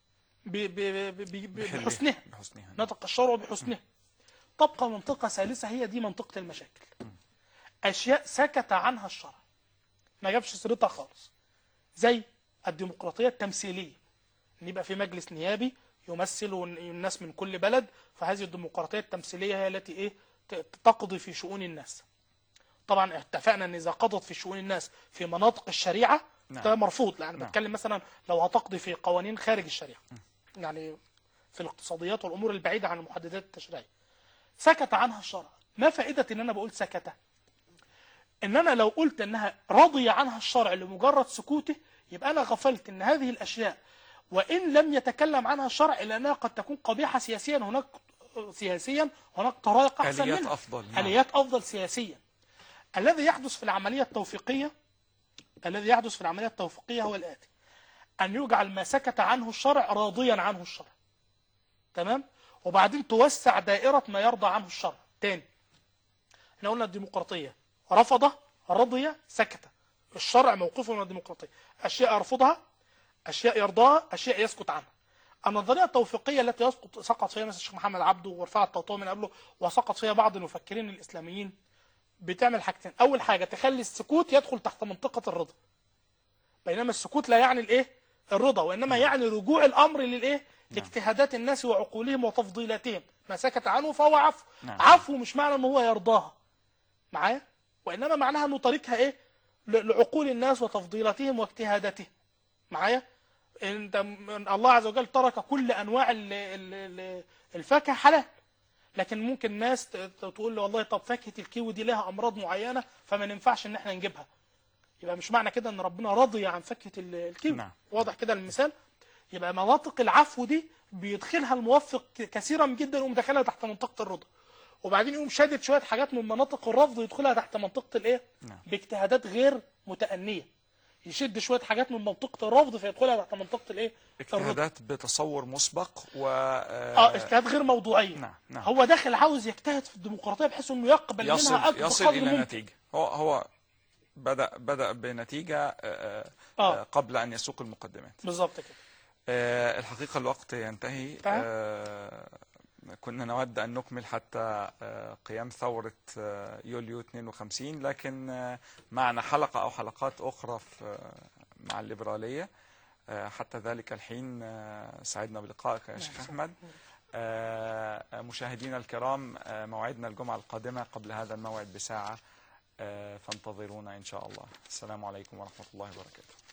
بحسنها. نطق الشرع بحسنها. تبقى منطقة ثالثة هي دي منطقة المشاكل. أشياء سكت عنها الشرع ما جابش سيرتها خالص، زي الديمقراطية التمثيلية، ان يبقى في مجلس نيابي يمثل الناس من كل بلد. فهذه الديمقراطية التمثيلية هي التي ايه؟ تقضي في شؤون الناس. طبعا اتفقنا ان اذا قضت في شؤون الناس في مناطق الشريعة نعم. ده مرفوض. لان نعم. بتكلم مثلا لو هتقضي في قوانين خارج الشريعة، م. يعني في الاقتصاديات والامور البعيدة عن المحددات التشريعية، سكت عنها الشرع. ما فائدة ان انا بقول سكت؟ ان انا لو قلت انها رضي عنها الشرع لمجرد سكوته، يبقى انا غفلت ان هذه الاشياء وان لم يتكلم عنها الشرع الا انها قد تكون قبيحة سياسيا، هناك سياسيا هناك طرائق احسن منها، آليات افضل. آليات افضل سياسيا. الذي يحدث في العملية التوفيقية الذي يحدث في العملية التوفيقية هو الآتي: أن يجعل ما سكت عنه الشرع راضيا عنه الشرع، تمام؟ وبعدين توسع دائرة ما يرضى عنه الشرع. تاني، احنا قلنا الديمقراطية رفض، رضي، سكت. الشرع موقفه من الديمقراطية: أشياء يرفضها، أشياء يرضاها، أشياء يسكت عنها. النظرية التوفيقية التي يسقط سقط فيها مثلا الشيخ محمد عبده ورفاعة الطهطاوي من قبله، وسقط فيها بعض المفكرين الإسلاميين، بتعمل حاجتين: أول حاجة تخلي السكوت يدخل تحت منطقة الرضا، بينما السكوت لا يعني الإيه؟ الرضا، وإنما يعني رجوع الأمر للإيه؟ لاجتهادات الناس وعقولهم وتفضيلاتهم. ما سكت عنه فهو عفو. نعم. عفو مش معنى أنه هو يرضاها معايا، وإنما معناها أنه طريقها إيه؟ لعقول الناس وتفضيلاتهم واجتهاداتهم معايا. انت الله عز وجل ترك كل انواع الفاكهه حلال، لكن ممكن ناس تقول له والله طب فاكهه الكيوي دي لها امراض معينه فما ينفعش ان احنا نجيبها. يبقى مش معنى كده ان ربنا راضي عن فاكهه الكيوي. نعم. واضح كده المثال؟ يبقى مناطق العفو دي بيدخلها الموفق كثيرا جدا ومدخلها تحت منطقه الرضا، وبعدين يقوم شادد شويه حاجات من مناطق الرفض يدخلها تحت منطقه الايه؟ نعم. باجتهادات غير متأنية. يشد شويه حاجات من منطقه الرفض فيدخلها تحت منطقه الايه؟ اجتهادات بتصور مسبق و اه اجتهاد غير موضوعيه. نعم. نعم. هو داخل عاوز يجتهد في الديمقراطيه بحيث انه يقبل يصل منها اكبر يصل قدر الى ممكن. نتيجه. هو هو بدا بدا بنتيجه آه آه. قبل ان يسوق المقدمات. بالظبط كده. آه الحقيقه الوقت ينتهي. آه كنا نود أن نكمل حتى قيام ثورة يوليو اثنين وخمسين، لكن معنا حلقة أو حلقات أخرى مع الليبرالية. حتى ذلك الحين سعدنا بلقائك يا شيخ أحمد. مشاهدينا الكرام، موعدنا الجمعة القادمة قبل هذا الموعد بساعة، فانتظرونا إن شاء الله. السلام عليكم ورحمة الله وبركاته.